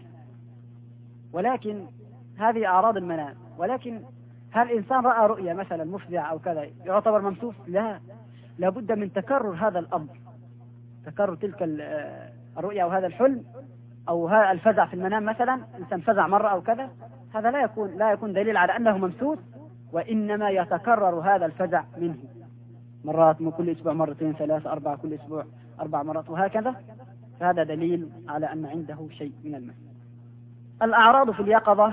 ولكن هذه أعراض المنام. ولكن هل الإنسان رأى رؤيا مثلا مفزعة أو كذا يعتبر ممسوس؟ لا، لابد من تكرر هذا الأمر، تكرر تلك الرؤيا أو هذا الحلم أو هذا الفزع في المنام. مثلا إنسان فزع مرة أو كذا، هذا لا يكون لا يكون دليل على أنه ممسوس، وإنما يتكرر هذا الفزع منه مرات، من كل أسبوع مرتين ثلاثة أربعة، كل أسبوع أربع مرات وهكذا، فهذا دليل على أن عنده شيء من المس. الأعراض في اليقظة: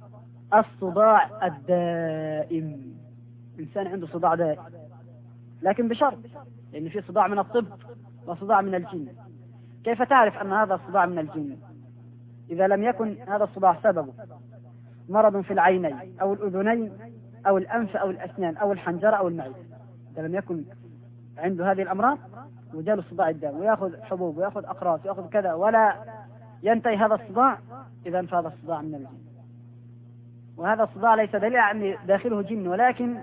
الصداع الدائم، إنسان عنده صداع دائم، لكن بشرط، لأن في صداع من الطب وصداع من الجن. كيف تعرف أن هذا الصداع من الجن؟ إذا لم يكن هذا الصداع سببه مرض في العينين أو الأذنين أو الأنف أو الأسنان أو الحنجرة أو المعدة، إذا لم يكن عنده هذه الأمراض وجاله الصداع الدائم ويأخذ حبوب ويأخذ أقراص ويأخذ كذا ولا ينتهي هذا الصداع، إذا فهذا الصداع من الجن. وهذا الصداع ليس دليل على أن داخله جن، ولكن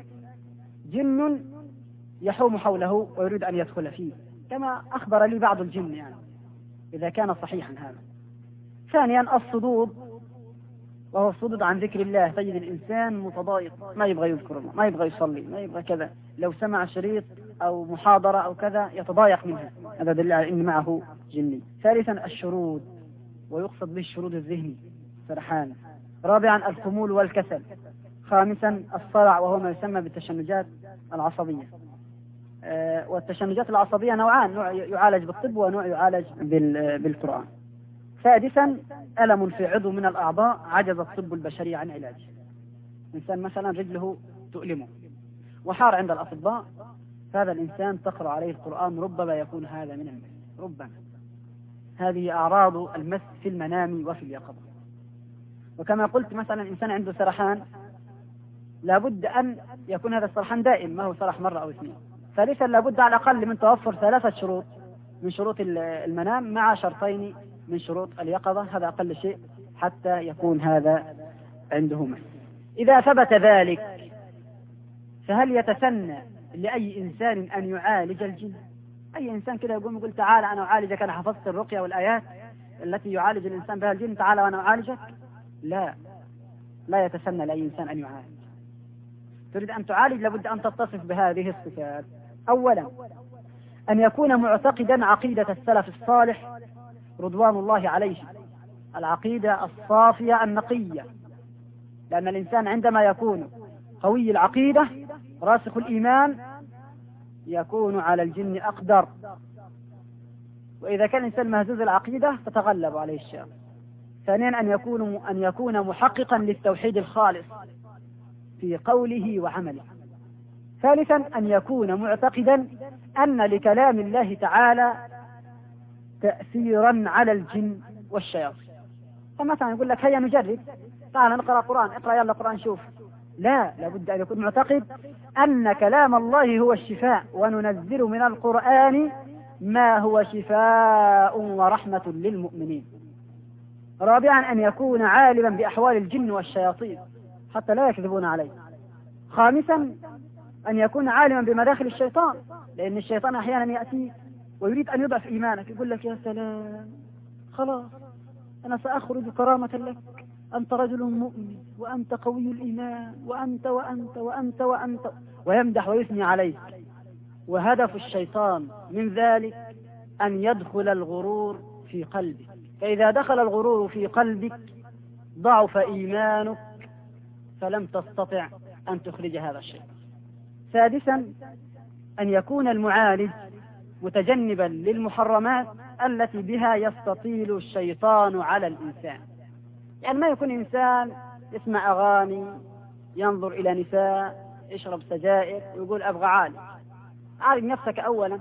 جن يحوم حوله ويريد أن يدخل فيه، كما أخبر لي بعض الجن، يعني إذا كان صحيحا هذا. ثانيا الصدود، وهو الصدود عن ذكر الله. تجد الإنسان متضايق، ما يبغى يذكر الله، ما يبغى يصلي، ما يبغى كذا، لو سمع شريط أو محاضرة أو كذا يتضايق منها، هذا دليل على أن معه جني. ثالثا الشرود، ويقصد به الشرود الذهني، سرحان. رابعا الخمول والكسل. خامسا الصرع، وهو ما يسمى بالتشنجات العصبية. أه والتشنجات العصبية نوعان، نوع يعالج بالطب ونوع يعالج بالقرآن. سادسا ألم في عضو من الأعضاء عجز الطب البشري عن علاجه. إنسان مثلا رجله تؤلمه وحار عند الأطباء، هذا الإنسان تقرأ عليه القرآن ربما يكون هذا من المس، ربما. هذه أعراض المس في المنام وفي اليقظة. وكما قلت مثلا إنسان عنده سرحان، لابد أن يكون هذا السرحان دائم، ما هو سرح مرة أو اثنين. ثالثا لابد على الأقل من توفر ثلاثة شروط من شروط المنام مع شرطين من شروط اليقظة، هذا أقل شيء حتى يكون هذا عنده مس. إذا ثبت ذلك فهل يتسنى لأي إنسان أن يعالج الجن؟ أي إنسان كده يقوم يقول تعال أنا أعالجك، أنا حفظت الرقية والآيات التي يعالج الإنسان بها الجن، تعال وأنا أعالجك؟ لا، لا يتسنى لأي إنسان أن يعالج. تريد أن تعالج لابد أن تتصف بهذه الصفات. أولا أن يكون معتقدا عقيدة السلف الصالح رضوان الله عليه، العقيدة الصافية النقية، لأن الإنسان عندما يكون قوي العقيدة راسخ الإيمان يكون على الجن أقدر. وإذا كان الإنسان مهزوز العقيدة تتغلب عليه الشيطان. ثانيا أن يكون أن يكون محققا للتوحيد الخالص في قوله وعمله. ثالثا أن يكون معتقدا أن لكلام الله تعالى تأثيرا على الجن والشياطين. فمثلا يقول لك هيا نجرب، تعال نقرأ قرآن، اقرأ يلا قرآن شوف. لا، لابد أن يكون معتقد أن كلام الله هو الشفاء، وننزل من القرآن ما هو شفاء ورحمة للمؤمنين. رابعا أن يكون عالما بأحوال الجن والشياطين حتى لا يكذبون عليه. خامسا أن يكون عالما بمداخل الشيطان، لأن الشيطان أحيانا يأتي ويريد أن يضعف إيمانك، يقول لك يا سلام خلاص أنا سأخرج كرامة لك، أنت رجل مؤمن وأنت قوي الإيمان وأنت وأنت وأنت وأنت، ويمدح ويثني عليك. وهدف الشيطان من ذلك أن يدخل الغرور في قلبك، فإذا دخل الغرور في قلبك ضعف إيمانك فلم تستطع أن تخرج هذا الشيء. سادسا أن يكون المعالج متجنبا للمحرمات التي بها يستطيل الشيطان على الإنسان. يعني ما يكون إنسان يسمع أغاني، ينظر إلى نساء، يشرب سجائر ويقول أبغى عالج. عالج نفسك أولا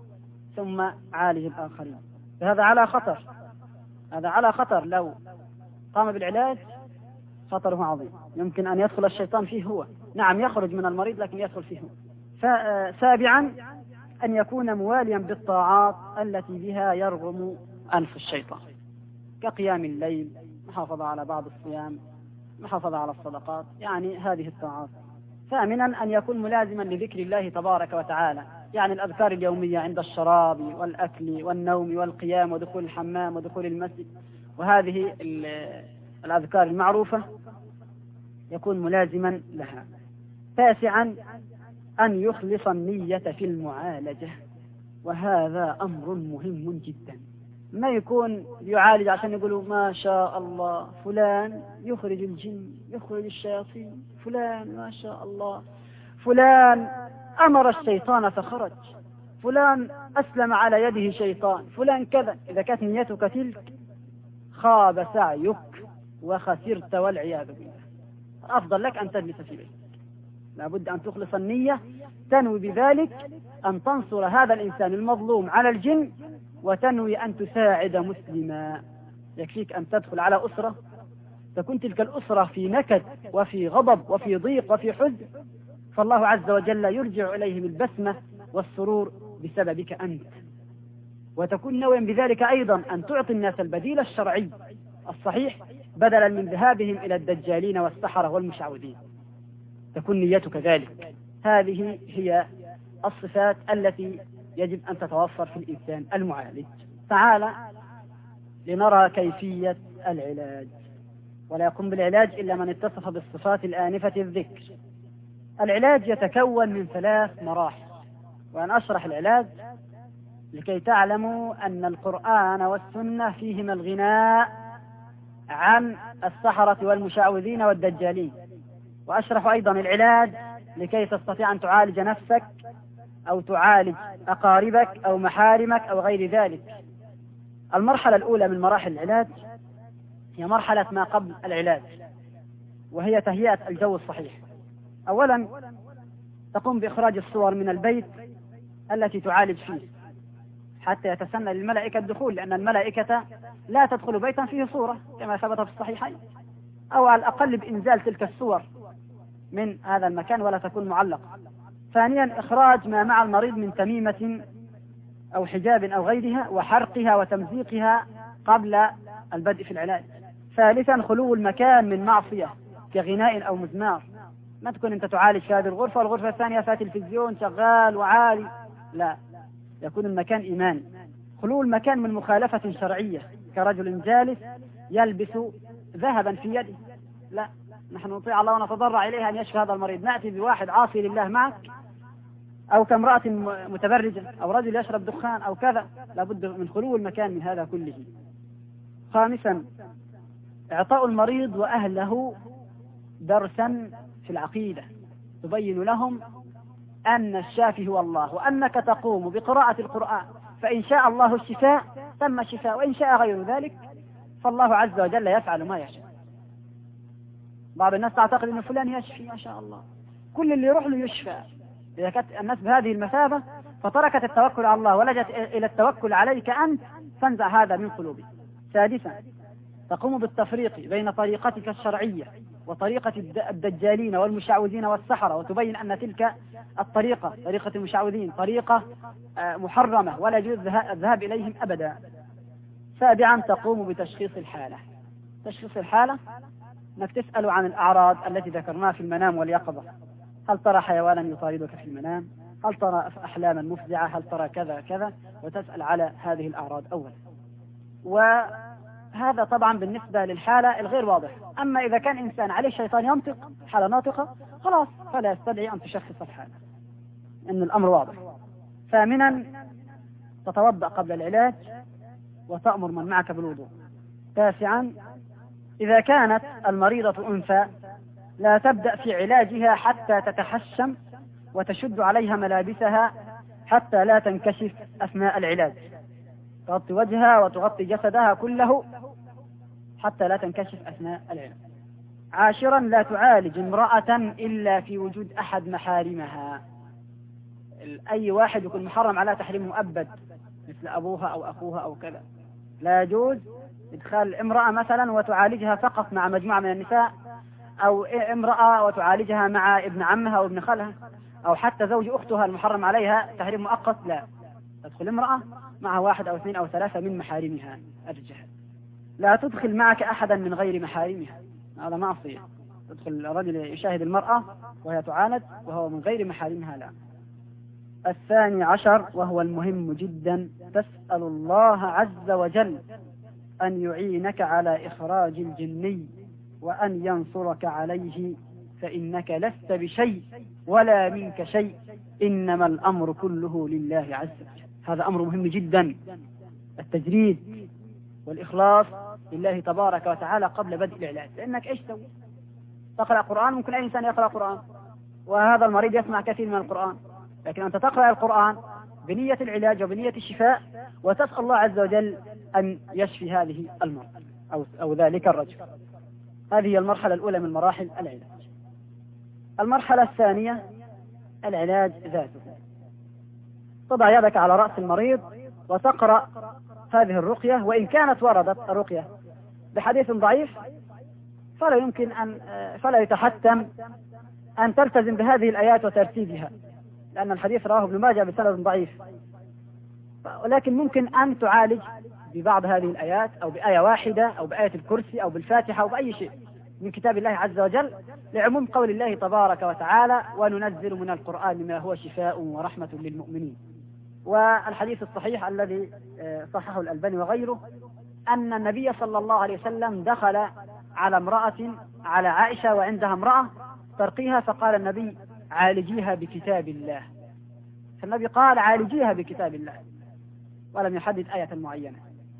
ثم عالج الآخرين، فهذا على خطر، هذا على خطر. لو قام بالعلاج خطره عظيم، يمكن أن يدخل الشيطان فيه هو. نعم يخرج من المريض لكن يدخل فيه هو. سابعا أن يكون مواليا بالطاعات التي بها يرغم أنف الشيطان، كقيام الليل، محافظة على بعض الصيام، محافظة على الصدقات، يعني هذه الطاعات. ثامنا أن يكون ملازما لذكر الله تبارك وتعالى، يعني الأذكار اليومية عند الشراب والأكل والنوم والقيام ودخول الحمام ودخول المسجد، وهذه الأذكار المعروفة يكون ملازما لها. تاسعا أن يخلص النية في المعالجة، وهذا أمر مهم جدا. ما يكون يعالج عشان يقولوا ما شاء الله فلان يخرج الجن يخرج الشياطين، فلان ما شاء الله فلان أمر الشيطان فخرج، فلان أسلم على يده شيطان، فلان كذا. إذا كانت نيتك تلك خاب سعيك وخسرت والعياذ بالله. أفضل لك أن تجلس في بيتك، لابد أن تخلص النية، تنوي بذلك أن تنصر هذا الإنسان المظلوم على الجن، وتنوي أن تساعد مسلما. يكفيك أن تدخل على أسرة تكون تلك الأسرة في نكد وفي غضب وفي ضيق وفي حزن، فالله عز وجل يرجع إليهم البسمة والسرور بسببك أنت، وتكون نويا بذلك أيضا أن تعطي الناس البديل الشرعي الصحيح بدلا من ذهابهم إلى الدجالين والسحرة والمشعوذين، تكون نيتك ذلك. هذه هي الصفات التي يجب أن تتوفر في الإنسان المعالج. تعالى لنرى كيفية العلاج. ولا يقوم بالعلاج إلا من اتصف بالصفات الآنفة الذكر. العلاج يتكون من ثلاث مراحل، وأنا أشرح العلاج لكي تعلموا أن القرآن والسنة فيهما الغناء عن السحرة والمشعوذين والدجالين، وأشرح أيضا العلاج لكي تستطيع أن تعالج نفسك أو تعالج أقاربك أو محارمك أو غير ذلك. المرحلة الأولى من مراحل العلاج هي مرحلة ما قبل العلاج، وهي تهيئة الجو الصحيح. أولا تقوم بإخراج الصور من البيت التي تعالج فيه حتى يتسنى للملائكة الدخول، لأن الملائكة لا تدخل بيتا فيه صورة كما ثبت في الصحيحين، أو على الأقل بإنزال تلك الصور من هذا المكان ولا تكون معلقة. ثانيا إخراج ما مع المريض من تميمة أو حجاب أو غيرها وحرقها وتمزيقها قبل البدء في العلاج. ثالثا خلو المكان من معصية كغناء أو مزمار، ما تكون أنت تعالج في هذه الغرفة والغرفة الثانية فيها تلفزيون شغال وعالي، لا، يكون المكان إيماني. خلو المكان من مخالفة شرعية كرجل جالس يلبس ذهبا في يده، لا، نحن نطيع الله ونتضرع إليه أن يشفي هذا المريض. نأتي بواحد عاصي لله معك، أو كامرأة متبرجة أو رجل يشرب دخان أو كذا، لابد من خلو المكان من هذا كله. خامسا إعطاء المريض وأهله درسا في العقيدة تبين لهم أن الشافي هو الله، وأنك تقوم بقراءة القرآن فإن شاء الله الشفاء تم الشفاء، وإن شاء غير ذلك فالله عز وجل يفعل ما يشاء. بعض الناس تعتقد أن فلان يشفي، ما شاء الله كل اللي يروح له يشفى. إذا كانت الناس بهذه المثابة فتركت التوكل على الله ولجت إلى التوكل عليك أنت، فانزع هذا من قلوبك. سادسا، تقوم بالتفريق بين طريقتك الشرعية وطريقة الدجالين والمشعوذين والسحرة، وتبين أن تلك الطريقة طريقة المشعوذين طريقة محرمة ولا يجوز الذهاب إليهم أبدا. سابعا، تقوم بتشخيص الحالة. تشخيص الحالة أنك تسأل عن الأعراض التي ذكرناها في المنام واليقظة. هل ترى حيوانا يطاردك في المنام؟ هل ترى أحلاما مفزعة؟ هل ترى كذا كذا؟ وتسأل على هذه الأعراض أولا. وهذا طبعا بالنسبة للحالة الغير واضح. أما إذا كان إنسان عليه الشيطان ينطق حالة ناطقة خلاص فلا يستدعي أن تشخص الحالة، إن الأمر واضح. ثامنا، تتوضأ قبل العلاج وتأمر من معك بالوضوء. تاسعا، إذا كانت المريضة أنثى لا تبدأ في علاجها حتى تتحشم وتشد عليها ملابسها حتى لا تنكشف أثناء العلاج، تغطي وجهها وتغطي جسدها كله حتى لا تنكشف أثناء العلاج. عاشرا، لا تعالج امرأة إلا في وجود أحد محارمها. أي واحد يكون محرم على تحريم مؤبد مثل أبوها أو أخوها أو كذا، لا يجوز إدخال امرأة مثلا وتعالجها فقط مع مجموعة من النساء، أو امرأة وتعالجها مع ابن عمها أو ابن خالها، أو حتى زوج أختها المحرم عليها تحريم مؤقت. لا، تدخل امرأة مع واحد أو اثنين أو ثلاثة من محارمها الرجال. لا تدخل معك أحدا من غير محارمها، هذا معصية. تدخل الرجل يشاهد المرأة وهي تعالج وهو من غير محارمها، لا. الثاني عشر وهو المهم جدا، تسأل الله عز وجل أن يعينك على إخراج الجني وأن ينصرك عليه، فإنك لست بشيء ولا منك شيء، إنما الأمر كله لله عز وجل. هذا أمر مهم جدا، التجريد والإخلاص لله تبارك وتعالى قبل بدء العلاج. لأنك إيش تسوي؟ تقرأ قرآن، ممكن أي إنسان يقرأ قرآن وهذا المريض يسمع كثير من القرآن، لكن أنت تقرأ القرآن بنية العلاج وبنية الشفاء وتسأل الله عز وجل أن يشفي هذه المرض أو, أو ذلك الرجل. هذه هي المرحلة الأولى من مراحل العلاج. المرحلة الثانية العلاج ذاته. تضع يدك على رأس المريض وتقرأ هذه الرقية، وإن كانت وردت الرقية بحديث ضعيف فلا يمكن أن فلا يتحتم أن تلتزم بهذه الآيات وترتيبها، لأن الحديث رواه ابن ماجه بسند ضعيف، ولكن ممكن أن تعالج ببعض هذه الآيات أو بآية واحدة أو بآية الكرسي أو بالفاتحة أو بأي شيء من كتاب الله عز وجل، لعموم قول الله تبارك وتعالى: وننزل من القرآن ما هو شفاء ورحمة للمؤمنين. والحديث الصحيح الذي صححه الألباني وغيره أن النبي صلى الله عليه وسلم دخل على امرأة على عائشة وعندها امرأة ترقيها، فقال النبي: عالجيها بكتاب الله. فالنبي قال: عالجيها بكتاب الله، ولم يحدد آية معينة.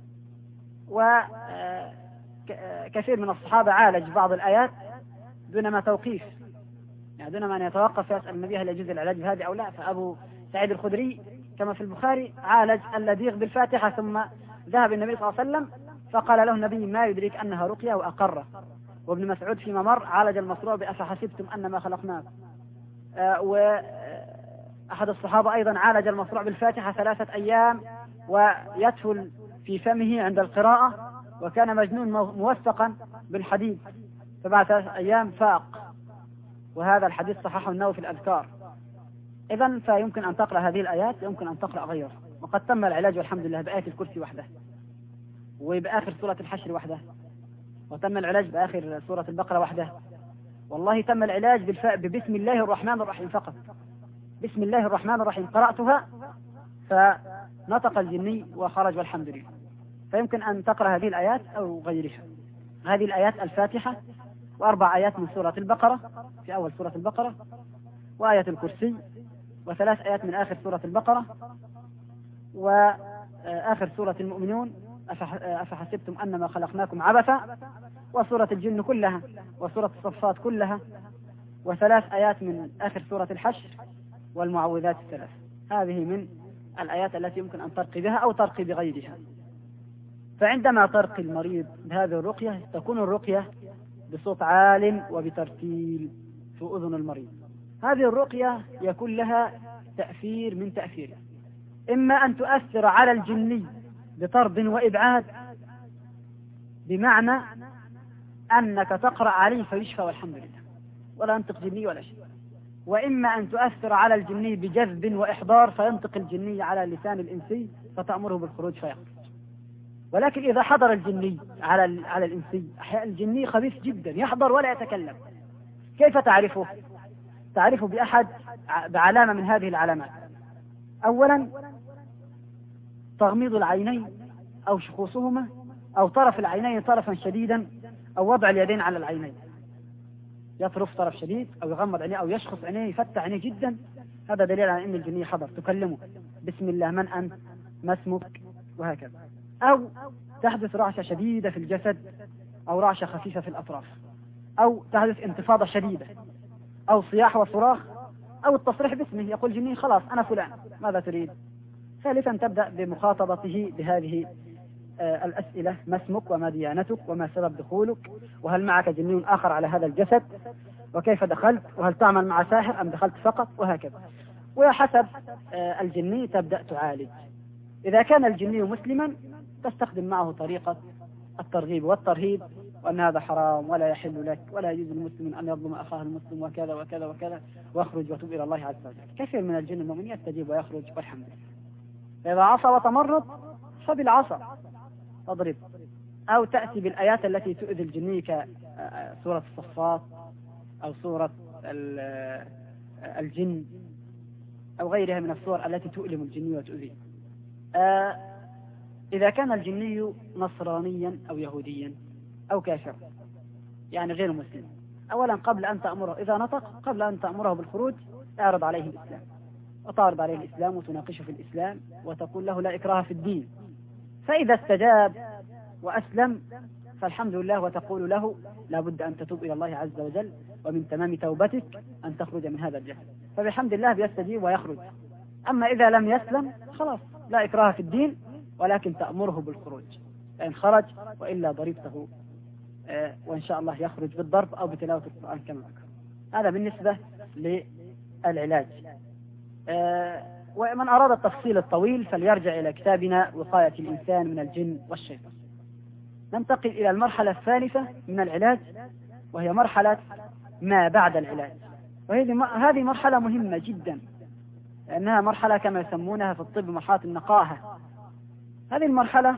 وكثير من الصحابة عالج بعض الآيات دون ما توقيف، يعني دون ما أن يتوقف يسأل النبي هل يجوز العلاج بهذه أو لا. فأبو سعيد الخدري كما في البخاري عالج اللديغ بالفاتحة، ثم ذهب النبي صلى الله عليه وسلم فقال له النبي: ما يدريك أنها رقية، وأقره. وابن مسعود فيما مر عالج المصروع بأفحسبتم أنما خلقناكم. آه وأحد الصحابة أيضا عالج المصروع بالفاتحة ثلاثة أيام ويدفل في فمه عند القراءة، وكان مجنون موثقا بالحديد، فبعد ثلاثة أيام فاق. وهذا الحديث صححه النووي في الأذكار. إذن فيمكن أن تقرأ هذه الآيات، يمكن أن تقرأ غيرها. وقد تم العلاج والحمد لله بآية الكرسي وحده، وبآخر سورة الحشر وحده، وتم العلاج بآخر سورة البقرة وحده. والله تم العلاج بالفاء ببسم الله الرحمن الرحيم فقط. بسم الله الرحمن الرحيم قرأتها فنطق الجني وخرج والحمد لله. فيمكن أن تقرأ هذه الآيات أو غيرها. هذه الآيات: الفاتحة، وأربع آيات من سورة البقرة في أول سورة البقرة، وآية الكرسي، وثلاث آيات من آخر سورة البقرة، وآخر سورة المؤمنون: أفحسبتم أنما خلقناكم عبثا، وسورة الجن كلها، وسورة الصفات كلها، وثلاث آيات من آخر سورة الحشر، والمعوذات الثلاث. هذه من الآيات التي يمكن أن ترقي بها أو ترقي بغيرها. فعندما ترقي المريض بهذه الرقية تكون الرقية بصوت عال وبترتيل في أذن المريض. هذه الرقية يكون لها تأثير من تأثيرها، إما أن تؤثر على الجني بطرد وإبعاد، بمعنى أنك تقرأ عليه فيشفى والحمد لله ولا ينطق جني ولا شيء، وإما أن تؤثر على الجني بجذب وإحضار فينطق الجني على لسان الإنسي فتأمره بالخروج فيخرج. ولكن إذا حضر الجني على على الإنسي، الجني خبيث جدا يحضر ولا يتكلم، كيف تعرفه؟ تعرفه بأحد بعلامة من هذه العلامات. أولا تغميض العينين أو شخوصهما، أو طرف العينين طرفا شديدا، أو وضع اليدين على العينين، يطرف طرف شديد أو يغمض عينيه أو يشخص عينيه يفتح عينيه جدا، هذا دليل على أن الجني حضر. تكلمه بسم الله، من أنت، ما اسمك، وهكذا. أو تحدث رعشة شديدة في الجسد، أو رعشة خفيفة في الأطراف، أو تحدث انتفاضة شديدة، أو صياح وصراخ، أو التصريح باسمه، يقول الجني خلاص أنا فلان ماذا تريد. ثالثا تبدأ بمخاطبته بهذه آه الأسئلة: ما اسمك، وما ديانتك، وما سبب دخولك، وهل معك جني آخر على هذا الجسد، وكيف دخلت، وهل تعمل مع ساحر أم دخلت فقط، وهكذا. وحسب آه الجني تبدأ تعالج. إذا كان الجني مسلما تستخدم معه طريقة الترغيب والترهيب، وأن هذا حرام ولا يحل لك ولا يجوز المسلم أن يظلم أخاه المسلم وكذا وكذا وكذا، واخرج وتوب إلى الله عز وجل. كثير من الجن المؤمن يستجيب ويخرج والحمد لله. إذا عصى وتمرد فبالعصا اضرب، أو تأتي بالآيات التي تؤذي الجني كسورة الصفات أو سورة الجن أو غيرها من السور التي تؤلم الجني وتؤذيه. آه إذا كان الجني نصرانيا أو يهوديا أو كافر يعني غير مسلم، أولا قبل أن تأمره إذا نطق قبل أن تأمره بالخروج اعرض عليه الإسلام، وتعرض عليه الإسلام وتناقشه في الإسلام وتقول له لا إكراه في الدين. فإذا استجاب وأسلم فالحمد لله، وتقول له لا بد أن تتوب إلى الله عز وجل، ومن تمام توبتك أن تخرج من هذا الجهل، فبحمد الله بيستجيب ويخرج. أما إذا لم يسلم خلاص لا إكراه في الدين، ولكن تأمره بالخروج، فإن خرج وإلا ضربته، آه وإن شاء الله يخرج بالضرب أو بتلاوة القرآن كما ذكر. هذا بالنسبة للعلاج. آه ومن أراد التفصيل الطويل فليرجع إلى كتابنا وقاية الإنسان من الجن والشيطان. ننتقل إلى المرحلة الثالثة من العلاج، وهي مرحلة ما بعد العلاج. وهذه مرحلة مهمة جدا، لأنها مرحلة كما يسمونها في الطب مرحلة النقاهة. هذه المرحلة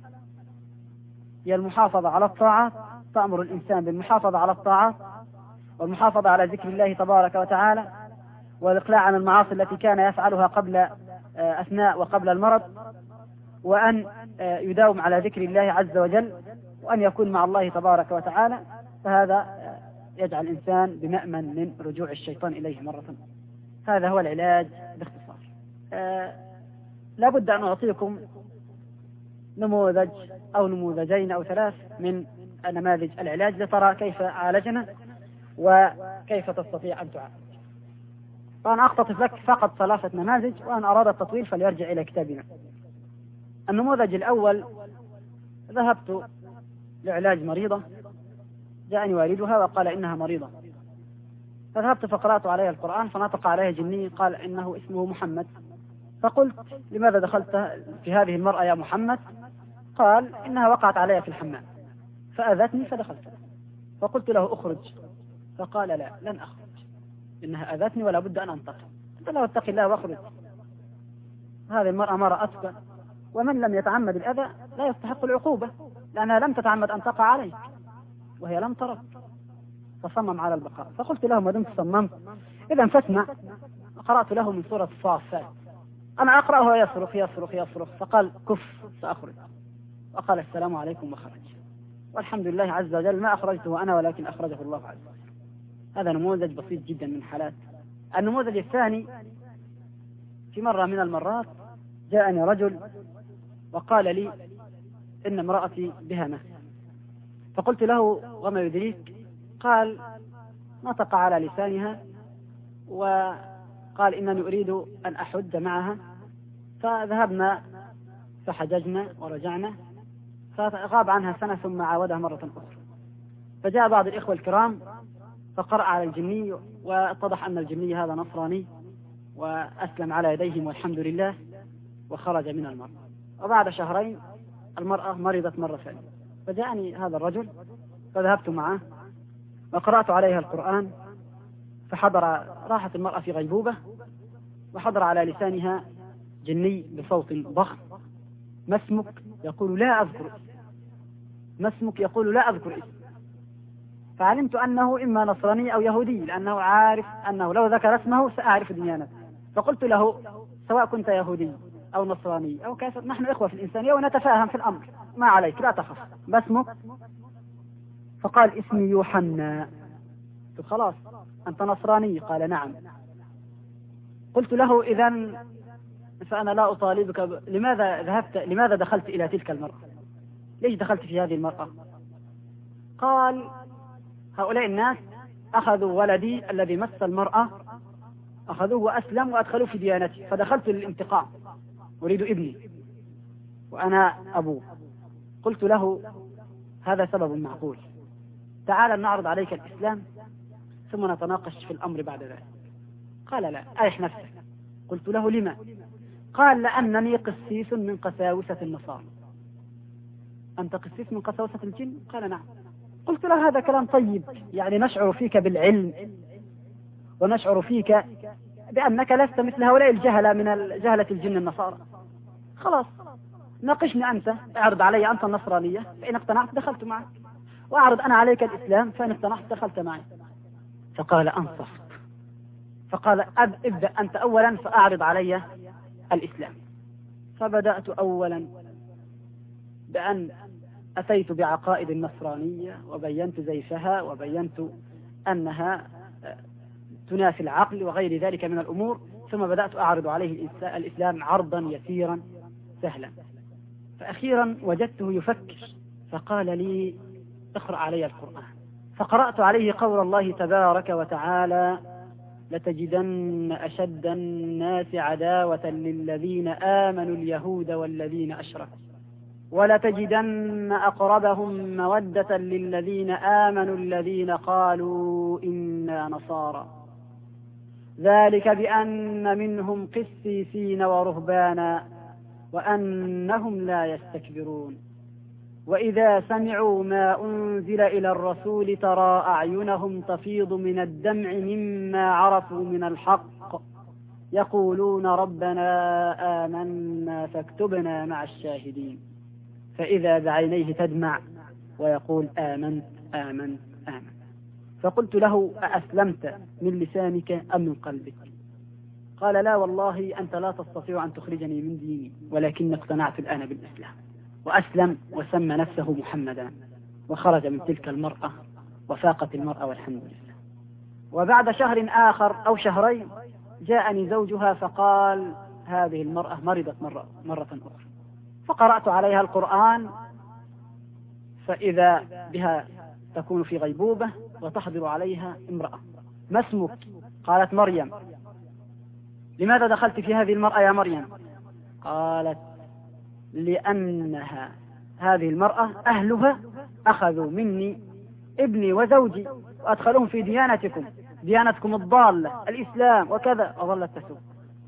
هي المحافظة على الطاعات، تأمر الإنسان بالمحافظة على الطاعات والمحافظة على ذكر الله تبارك وتعالى، والإقلاع عن المعاصي التي كان يفعلها قبل أثناء وقبل المرض، وأن يداوم على ذكر الله عز وجل، وأن يكون مع الله تبارك وتعالى. فهذا يجعل الإنسان بمأمن من رجوع الشيطان إليه مرة. هذا هو العلاج باختصار. آه لا بد أن أعطيكم نموذج أو نموذجين أو ثلاث من نماذج العلاج لترى كيف عالجنا وكيف تستطيع أن تعالج. فأنا أقتطف لك فقط ثلاثة نماذج، وأن أراد التطويل فليرجع إلى كتابنا. النموذج الأول: ذهبت لعلاج مريضة، جاءني والدها وقال إنها مريضة، فذهبت فقرأت عليها القرآن فنطق عليها جني قال إنه اسمه محمد. فقلت لماذا دخلت في هذه المرأة يا محمد؟ قال إنها وقعت عليها في الحمام فأذتني فدخلت. فقلت له أخرج، فقال لا لن أخرج، إنها أذتني ولا بد أن أنتقل. قلت له اتق الله واخرج، هذه المرأة مرأتك، ومن لم يتعمد الأذى لا يستحق العقوبة، لأنها لم تتعمد أن تقع عليك وهي لم ترك، فصمم على البقاء. فقلت له ما دمت صممت إذا فاسمع. قرأت له من سورة الصافات، أنا أقرأ وهو يصرخ يصرخ يصرخ، فقال كف سأخرج، وقال السلام عليكم وخرج. والحمد لله عز وجل ما أخرجته أنا ولكن أخرجه الله عز وجل. هذا نموذج بسيط جدا من حالات. النموذج الثاني: في مرة من المرات جاءني رجل وقال لي إن امرأتي بهمة، فقلت له وما يدريك؟ قال نطق على لسانها وقال إنني أريد أن أحج معها فذهبنا فحججنا ورجعنا، فغاب عنها سنة ثم عاودها مرة أخرى. فجاء بعض الإخوة الكرام فقرأ على الجني، واتضح أن الجني هذا نصراني وأسلم على يديهم والحمد لله وخرج من المرض. وبعد شهرين المرأة مرضت مرة ثانية، فجاءني هذا الرجل فذهبت معه وقرأت عليها القرآن، فحضر راحت المرأة في غيبوبة، وحضر على لسانها جني بصوت ضخم: ما اسمك؟ يقول لا أذكر اسم. ما اسمك؟ يقول لا أذكر اسم. فعلمت أنه إما نصراني أو يهودي، لأنه عارف أنه لو ذكر اسمه سأعرف ديانته. فقلت له: سواء كنت يهودي أو نصراني أو كافر، نحن إخوة في الإنسانية ونتفاهم في الأمر، ما عليك لا تخف. ما اسمك؟ فقال: اسمي يوحنا. قلت: خلاص أنت نصراني؟ قال: نعم. قلت له: إذن فأنا لا أطالبك ب... لماذا ذهبت لماذا دخلت إلى تلك المرأة؟ ليش دخلت في هذه المرأة؟ قال: هؤلاء الناس أخذوا ولدي الذي مس المرأة، أخذوه وأسلم وأدخلوه في ديانتي، فدخلت للانتقام، أريد ابني وأنا أبوه. قلت له: هذا سبب معقول، تعال نعرض عليك الإسلام ثم نتناقش في الأمر بعد ذلك. قال: لا، أرح نفسك. قلت له: لما؟ قال: لأنني قسيس من قساوسة النصارى. أنت قسيس من قساوسة الجن؟ قال: نعم. قلت له: هذا كلام طيب، يعني نشعر فيك بالعلم ونشعر فيك بأنك لست مثل هؤلاء الجهلة من جهلة الجن النصارى. خلاص ناقشني أنت، اعرض علي أنت النصرانية، فإن اقتنعت دخلت معك، وأعرض أنا عليك الإسلام، فإن اقتنعت دخلت معي. فقال: أنصفت. فقال: أب ابدأ أنت أولا فأعرض علي الإسلام. فبدأت أولا بأن أتيت بعقائد النصرانية وبينت زيفها وبينت أنها تنافي العقل وغير ذلك من الأمور، ثم بدأت أعرض عليه الإسلام عرضا يسيرا سهلا. فأخيرا وجدته يفكر، فقال لي: اقرأ علي القرآن. فقرأت عليه قول الله تبارك وتعالى: لتجدن أشد الناس عداوة للذين آمنوا اليهود والذين أشركوا ولتجدن أقربهم مودة للذين آمنوا الذين قالوا إنا نصارى ذلك بأن منهم قسيسين ورهبانا وأنهم لا يستكبرون وإذا سمعوا ما أنزل إلى الرسول ترى أعينهم تفيض من الدمع مما عرفوا من الحق يقولون ربنا آمنا فاكتبنا مع الشاهدين فإذا بعينيه تدمع ويقول آمنت آمنت آمنت. فقلت له: أأسلمت من لسانك أم من قلبك؟ قال: لا والله أنت لا تستطيع أن تخرجني من ديني، ولكن اقتنعت الآن بالإسلام. وأسلم وسمى نفسه محمدا وخرج من تلك المرأة وفاقت المرأة والحمد لله. وبعد شهر آخر أو شهرين جاءني زوجها فقال: هذه المرأة مرضت مرة, مرة أخرى. فقرأت عليها القرآن فإذا بها تكون في غيبوبة وتحضر عليها امرأة: ما اسمك؟ قالت: مريم. لماذا دخلت في هذه المرأة يا مريم؟ قالت: لأنها هذه المرأة أهلها أخذوا مني ابني وزوجي وأدخلوهم في ديانتكم ديانتكم الضالة الإسلام وكذا. وظلت تسوق.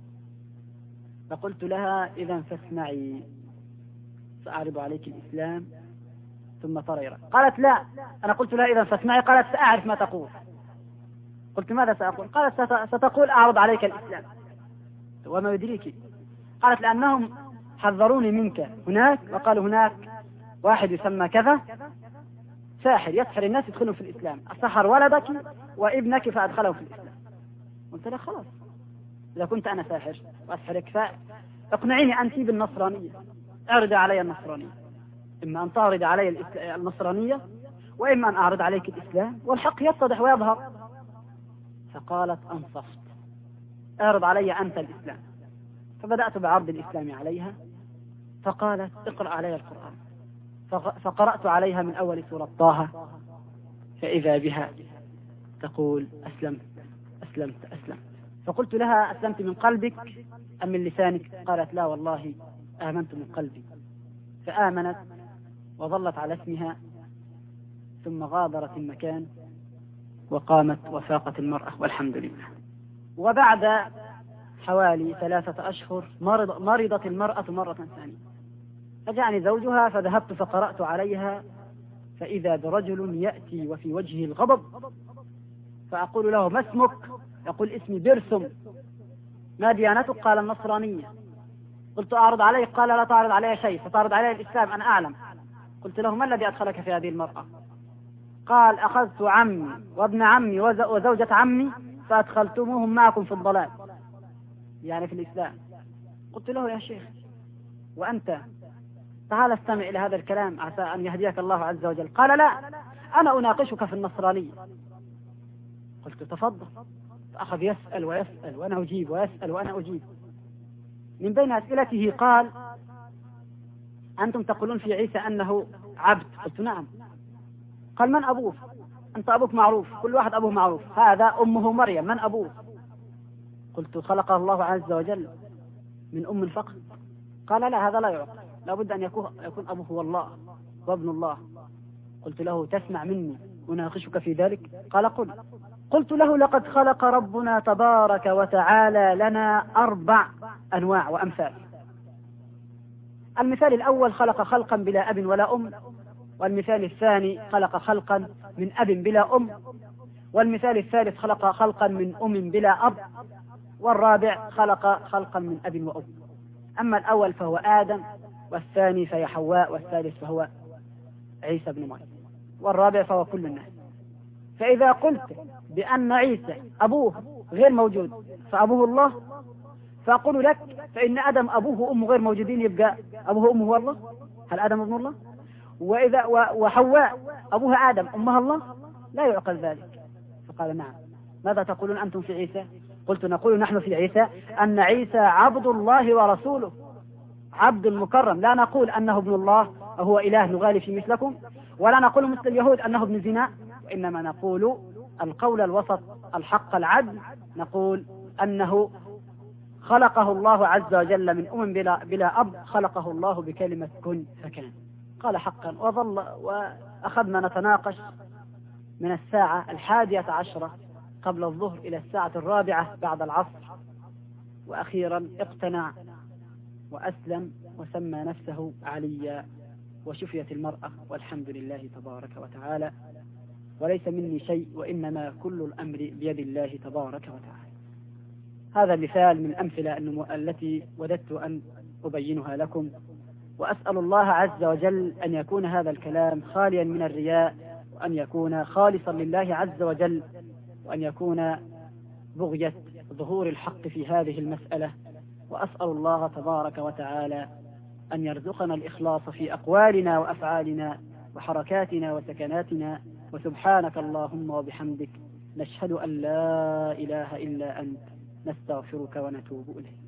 فقلت لها: إذا فاسمعي، سأعرض عليك الإسلام ثم ترى. قالت: لا. أنا قلت لها: إذا فاسمعي. قالت: سأعرف ما تقول. قلت: ماذا سأقول؟ قالت: ستقول أعرض عليك الإسلام. وما يدريك؟ قالت: لأنهم حذروني منك هناك وقالوا هناك واحد يسمى كذا ساحر يسحر الناس يدخلوا في الإسلام، سحر ولدك وابنك فأدخله في الإسلام. قلت له: خلاص إذا كنت أنا ساحر وأسحرك فاقنعيني أنت بالنصرانية، اعرض علي النصرانية، إما أن تعرض علي النصرانية وإما أن أعرض عليك الإسلام والحق يتضح ويظهر. فقالت: أنصفت، اعرض علي أنت الإسلام. فبدأت بعرض الإسلام عليها، فقالت: اقرأ علي القرآن. فقرأت عليها من أول سورة طه، فإذا بها تقول: أسلمت أسلمت أسلمت. فقلت لها: أسلمت من قلبك أم من لسانك؟ قالت: لا والله آمنت من قلبي. فآمنت وظلت على اسمها، ثم غادرت المكان وقامت وفاقت المرأة والحمد لله. وبعد حوالي ثلاثة أشهر مرض مرضت المرأة مرة ثانية، فجاءني زوجها فذهبت فقرأت عليها، فإذا برجل يأتي وفي وجهه الغضب، فأقول له: ما اسمك؟ يقول: اسمي برسم. ما ديانتك؟ قال: النصرانية. قلت: أعرض عليك؟ قال: لا تعرض علي شيء، ستعرض علي الإسلام، أنا أعلم. قلت له: ما الذي أدخلك في هذه المرأة؟ قال: أخذت عمي وابن عمي وزوجة عمي فأدخلتموهم معكم في الضلال، يعني في الإسلام. قلت له: يا شيخ وأنت تعال استمع إلى هذا الكلام عسى أن يهديك الله عز وجل. قال: لا، أنا أناقشك في النصرانية. قلت: تفضل. فأخذ يسأل ويسأل وأنا أجيب ويسأل وأنا أجيب. من بين أسئلته قال: أنتم تقولون في عيسى أنه عبد. قلت: نعم. قال: من أبوه؟ أنت أبوك معروف، كل واحد أبوه معروف، هذا أمه مريم، من أبوه؟ قلت: خلق الله عز وجل من أم فقط. قال: لا، هذا لا يعقل، لابد أن يكون يكون أبوه هو الله وابن الله. قلت له: تسمع مني أناقشك في ذلك؟ قال: قل. قلت له: لقد خلق ربنا تبارك وتعالى لنا أربع أنواع وأمثال. المثال الأول: خلق خلقا بلا أب ولا أم. والمثال الثاني: خلق خلقا من أب بلا أم. والمثال الثالث: خلق خلقا من أم بلا أب. والرابع: خلق خلقا من أب وأم. أما الأول فهو آدم، والثاني فهي حواء، والثالث فهو عيسى بن مريم، والرابع فهو كل الناس. فإذا قلت بأن عيسى أبوه غير موجود فأبوه الله، فأقول لك: فإن آدم أبوه وأمه غير موجودين، يبقى أبوه وأمه هو الله؟ هل آدم ابن الله؟ وإذا وحواء أبوها آدم أمها الله؟ لا يعقل ذلك. فقال: نعم. ماذا تقولون أنتم في عيسى؟ قلت: نقول نحن في عيسى أن عيسى عبد الله ورسوله، عبد مكرم. لا نقول أنه ابن الله وهو إله نغالي في مثلكم، ولا نقول مثل اليهود أنه ابن زنا، وإنما نقول القول الوسط الحق العدل، نقول أنه خلقه الله عز وجل من أم بلا, بلا أب، خلقه الله بكلمة كن فكان. قال: حقا. وظل وأخذنا نتناقش من الساعة الحادية عشرة قبل الظهر إلى الساعة الرابعة بعد العصر، وأخيرا اقتنع وأسلم وسمى نفسه عليا، وشفيت المرأة والحمد لله تبارك وتعالى. وليس مني شيء، وإنما كل الأمر بيد الله تبارك وتعالى. هذا مثال من الأمثلة التي وددت أن أبينها لكم، وأسأل الله عز وجل أن يكون هذا الكلام خاليا من الرياء، وأن يكون خالصا لله عز وجل، وأن يكون بغية ظهور الحق في هذه المسألة. وأسأل الله تبارك وتعالى أن يرزقنا الإخلاص في أقوالنا وأفعالنا وحركاتنا وسكناتنا. وسبحانك اللهم وبحمدك، نشهد أن لا إله إلا أنت، نستغفرك ونتوب إليك.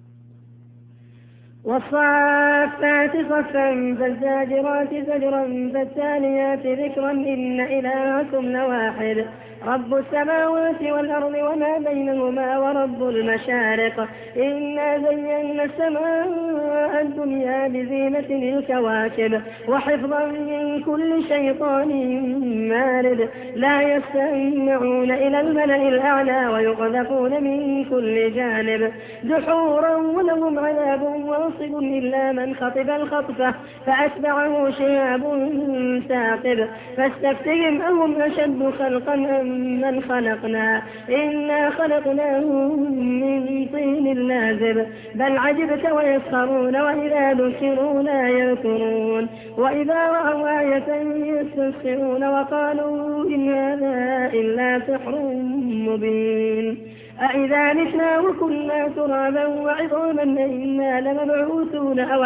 والصافات صفا فالزاجرات زجرا فالتاليات ذكرا إن إلهكم لواحد رب السماوات والأرض وما بينهما ورب المشارق إنا زينا السماء الدنيا بزينة الكواكب وحفظا من كل شيطان مارد لا يستمعون إلى الملأ الأعلى ويقذفون من كل جانب دحورا ولهم عذاب واصب إلا من خطب الخطفة فأتبعه شهاب ثاقب فاستفتهم أهم أشد خلقا أم من خلقنا إنا خلقناهم من طين لازب بل عجبت ويسخرون وإذا ذكروا لا يذكرون وإذا رأوا آية يستسخرون وقالوا إن هذا إلا سحر مبين أإذا متنا وكنا ترابا وعظاما إنا لمبعوثون أو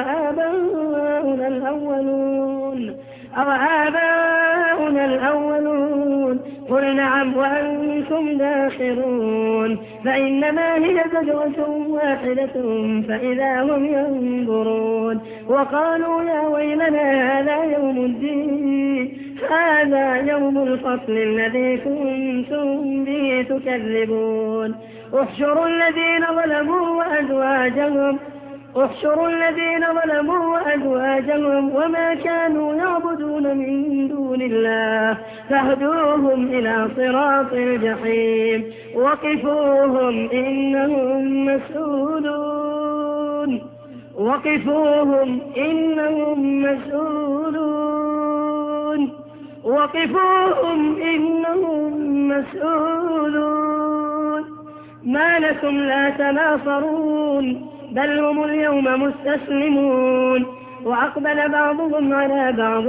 آباؤنا الأولون أو آباؤنا الأولون قل نعم وأنتم داخرون فإنما هي زجرة واحدة فإذا هم ينظرون وقالوا يا ويلنا هذا يوم الدين هذا يوم الفصل الذي كنتم به تكذبون احشروا الذين ظلموا وأزواجهم احشروا الذين ظلموا وأزواجهم وما كانوا يعبدون من دون الله فاهدوهم إلى صراط الجحيم وقفوهم إنهم مسؤولون وقفوهم إنهم مسؤولون وقفوهم إنهم مسؤولون ما لكم لا تناصرون بل هم اليوم مستسلمون وأقبل بعضهم على بعض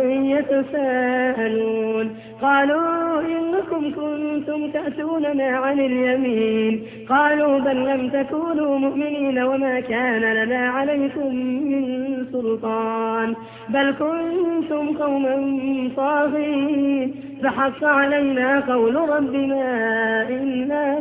يتساءلون قالوا إنكم كنتم تأتوننا عن اليمين قالوا بل لم تكونوا مؤمنين وما كان لنا عليكم من سلطان بل كنتم قوما طاغين فحق علينا قول ربنا إنا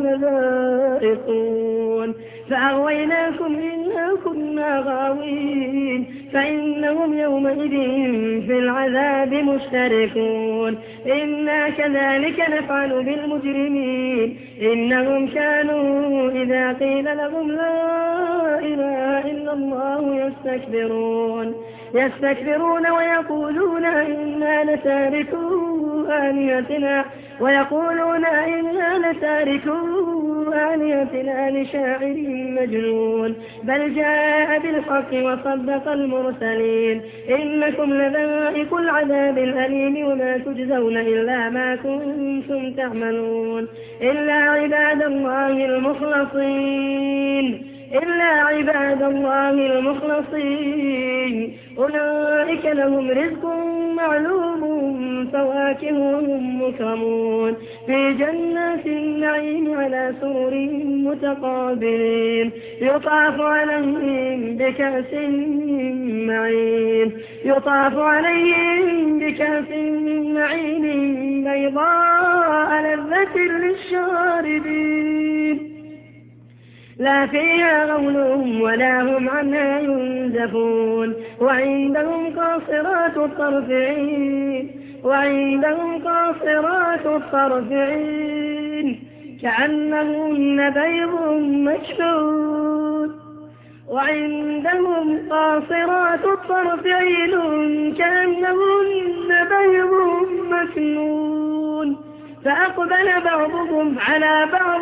لذائقون فأغويناكم إنا كنا غاوين فإنهم يومئذ في العذاب مشتركون إنا كذلك نفعل بالمجرمين إنهم كانوا إذا قيل لهم لا إله إلا الله يستكبرون يستكبرون ويقولون إنا لتاركو آلهتنا ويقولون إنا لتاركو آلهتنا لشاعر مجنون بل جاء بالحق وصدق المرسلين إنكم لذائق العذاب الأليم وما تجزون إلا ما كنتم تعملون إلا عباد الله المخلصين إلا عباد الله المخلصين أولئك لهم رزق معلوم فواكه مكرمون في جنات النعيم على سرر متقابلين يطاف عليهم بكأس من معين يطاف عليهم بكأس من معين بيضاء لذة للشاربين لا فيها غول ولا هم عنها ينزفون وعندهم قاصرات الطرف عين وعندهم قاصرات الطرف عين كأنهن بيض مكنون وعندهم قاصرات الطرف عين كأنهن بيض مكنون فأقبل بعضهم على بعض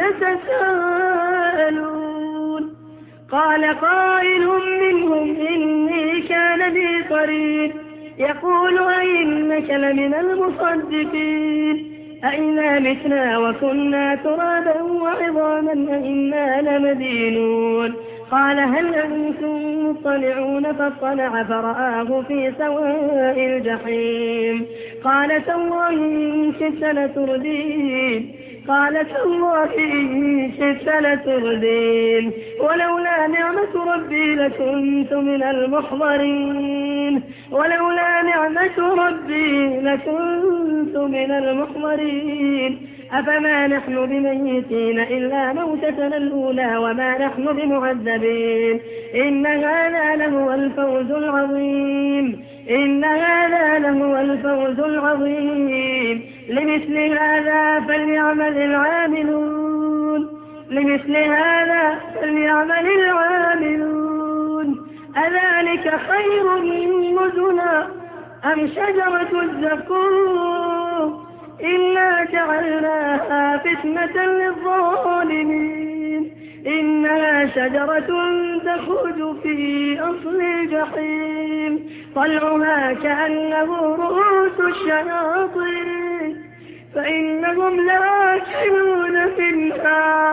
يتساءلون قال قائل منهم إني كان لي قريب يقول أئنك لمن المصدقين أئنا متنا وكنا ترابا وعظاما أئنا لمدينون قال هل أنتم مطلعون فاطلع فرآه في سواء الجحيم قال تالله إن شئت لتردين قال تالله إن شئت لتردين ولولا نعمة ربي لكنت من المحضرين ولولا نعمة ربي لكنت من المحضرين أفما نحن بميتين إلا موتتنا الأولى وما نحن بمعذبين إن هذا لهو الفوز العظيم إن هذا لهو الفوز العظيم لمثل هذا فليعمل العاملون لمثل هذا فليعمل العاملون أذلك خير نزلا أم شجرة الزقوم إنا جعلناها فتنة للظالمين إنها شجرة تخرج في أصل الجحيم طلعها كأنه رؤوس الشياطين فإنهم لآكلون منها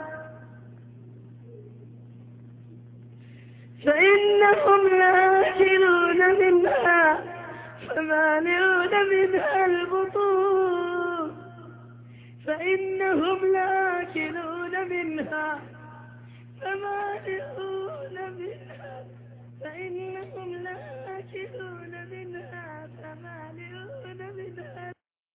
فإنهم لآكلون منها فمالئون منها البطون فإنهم لآكلون منها فمالئون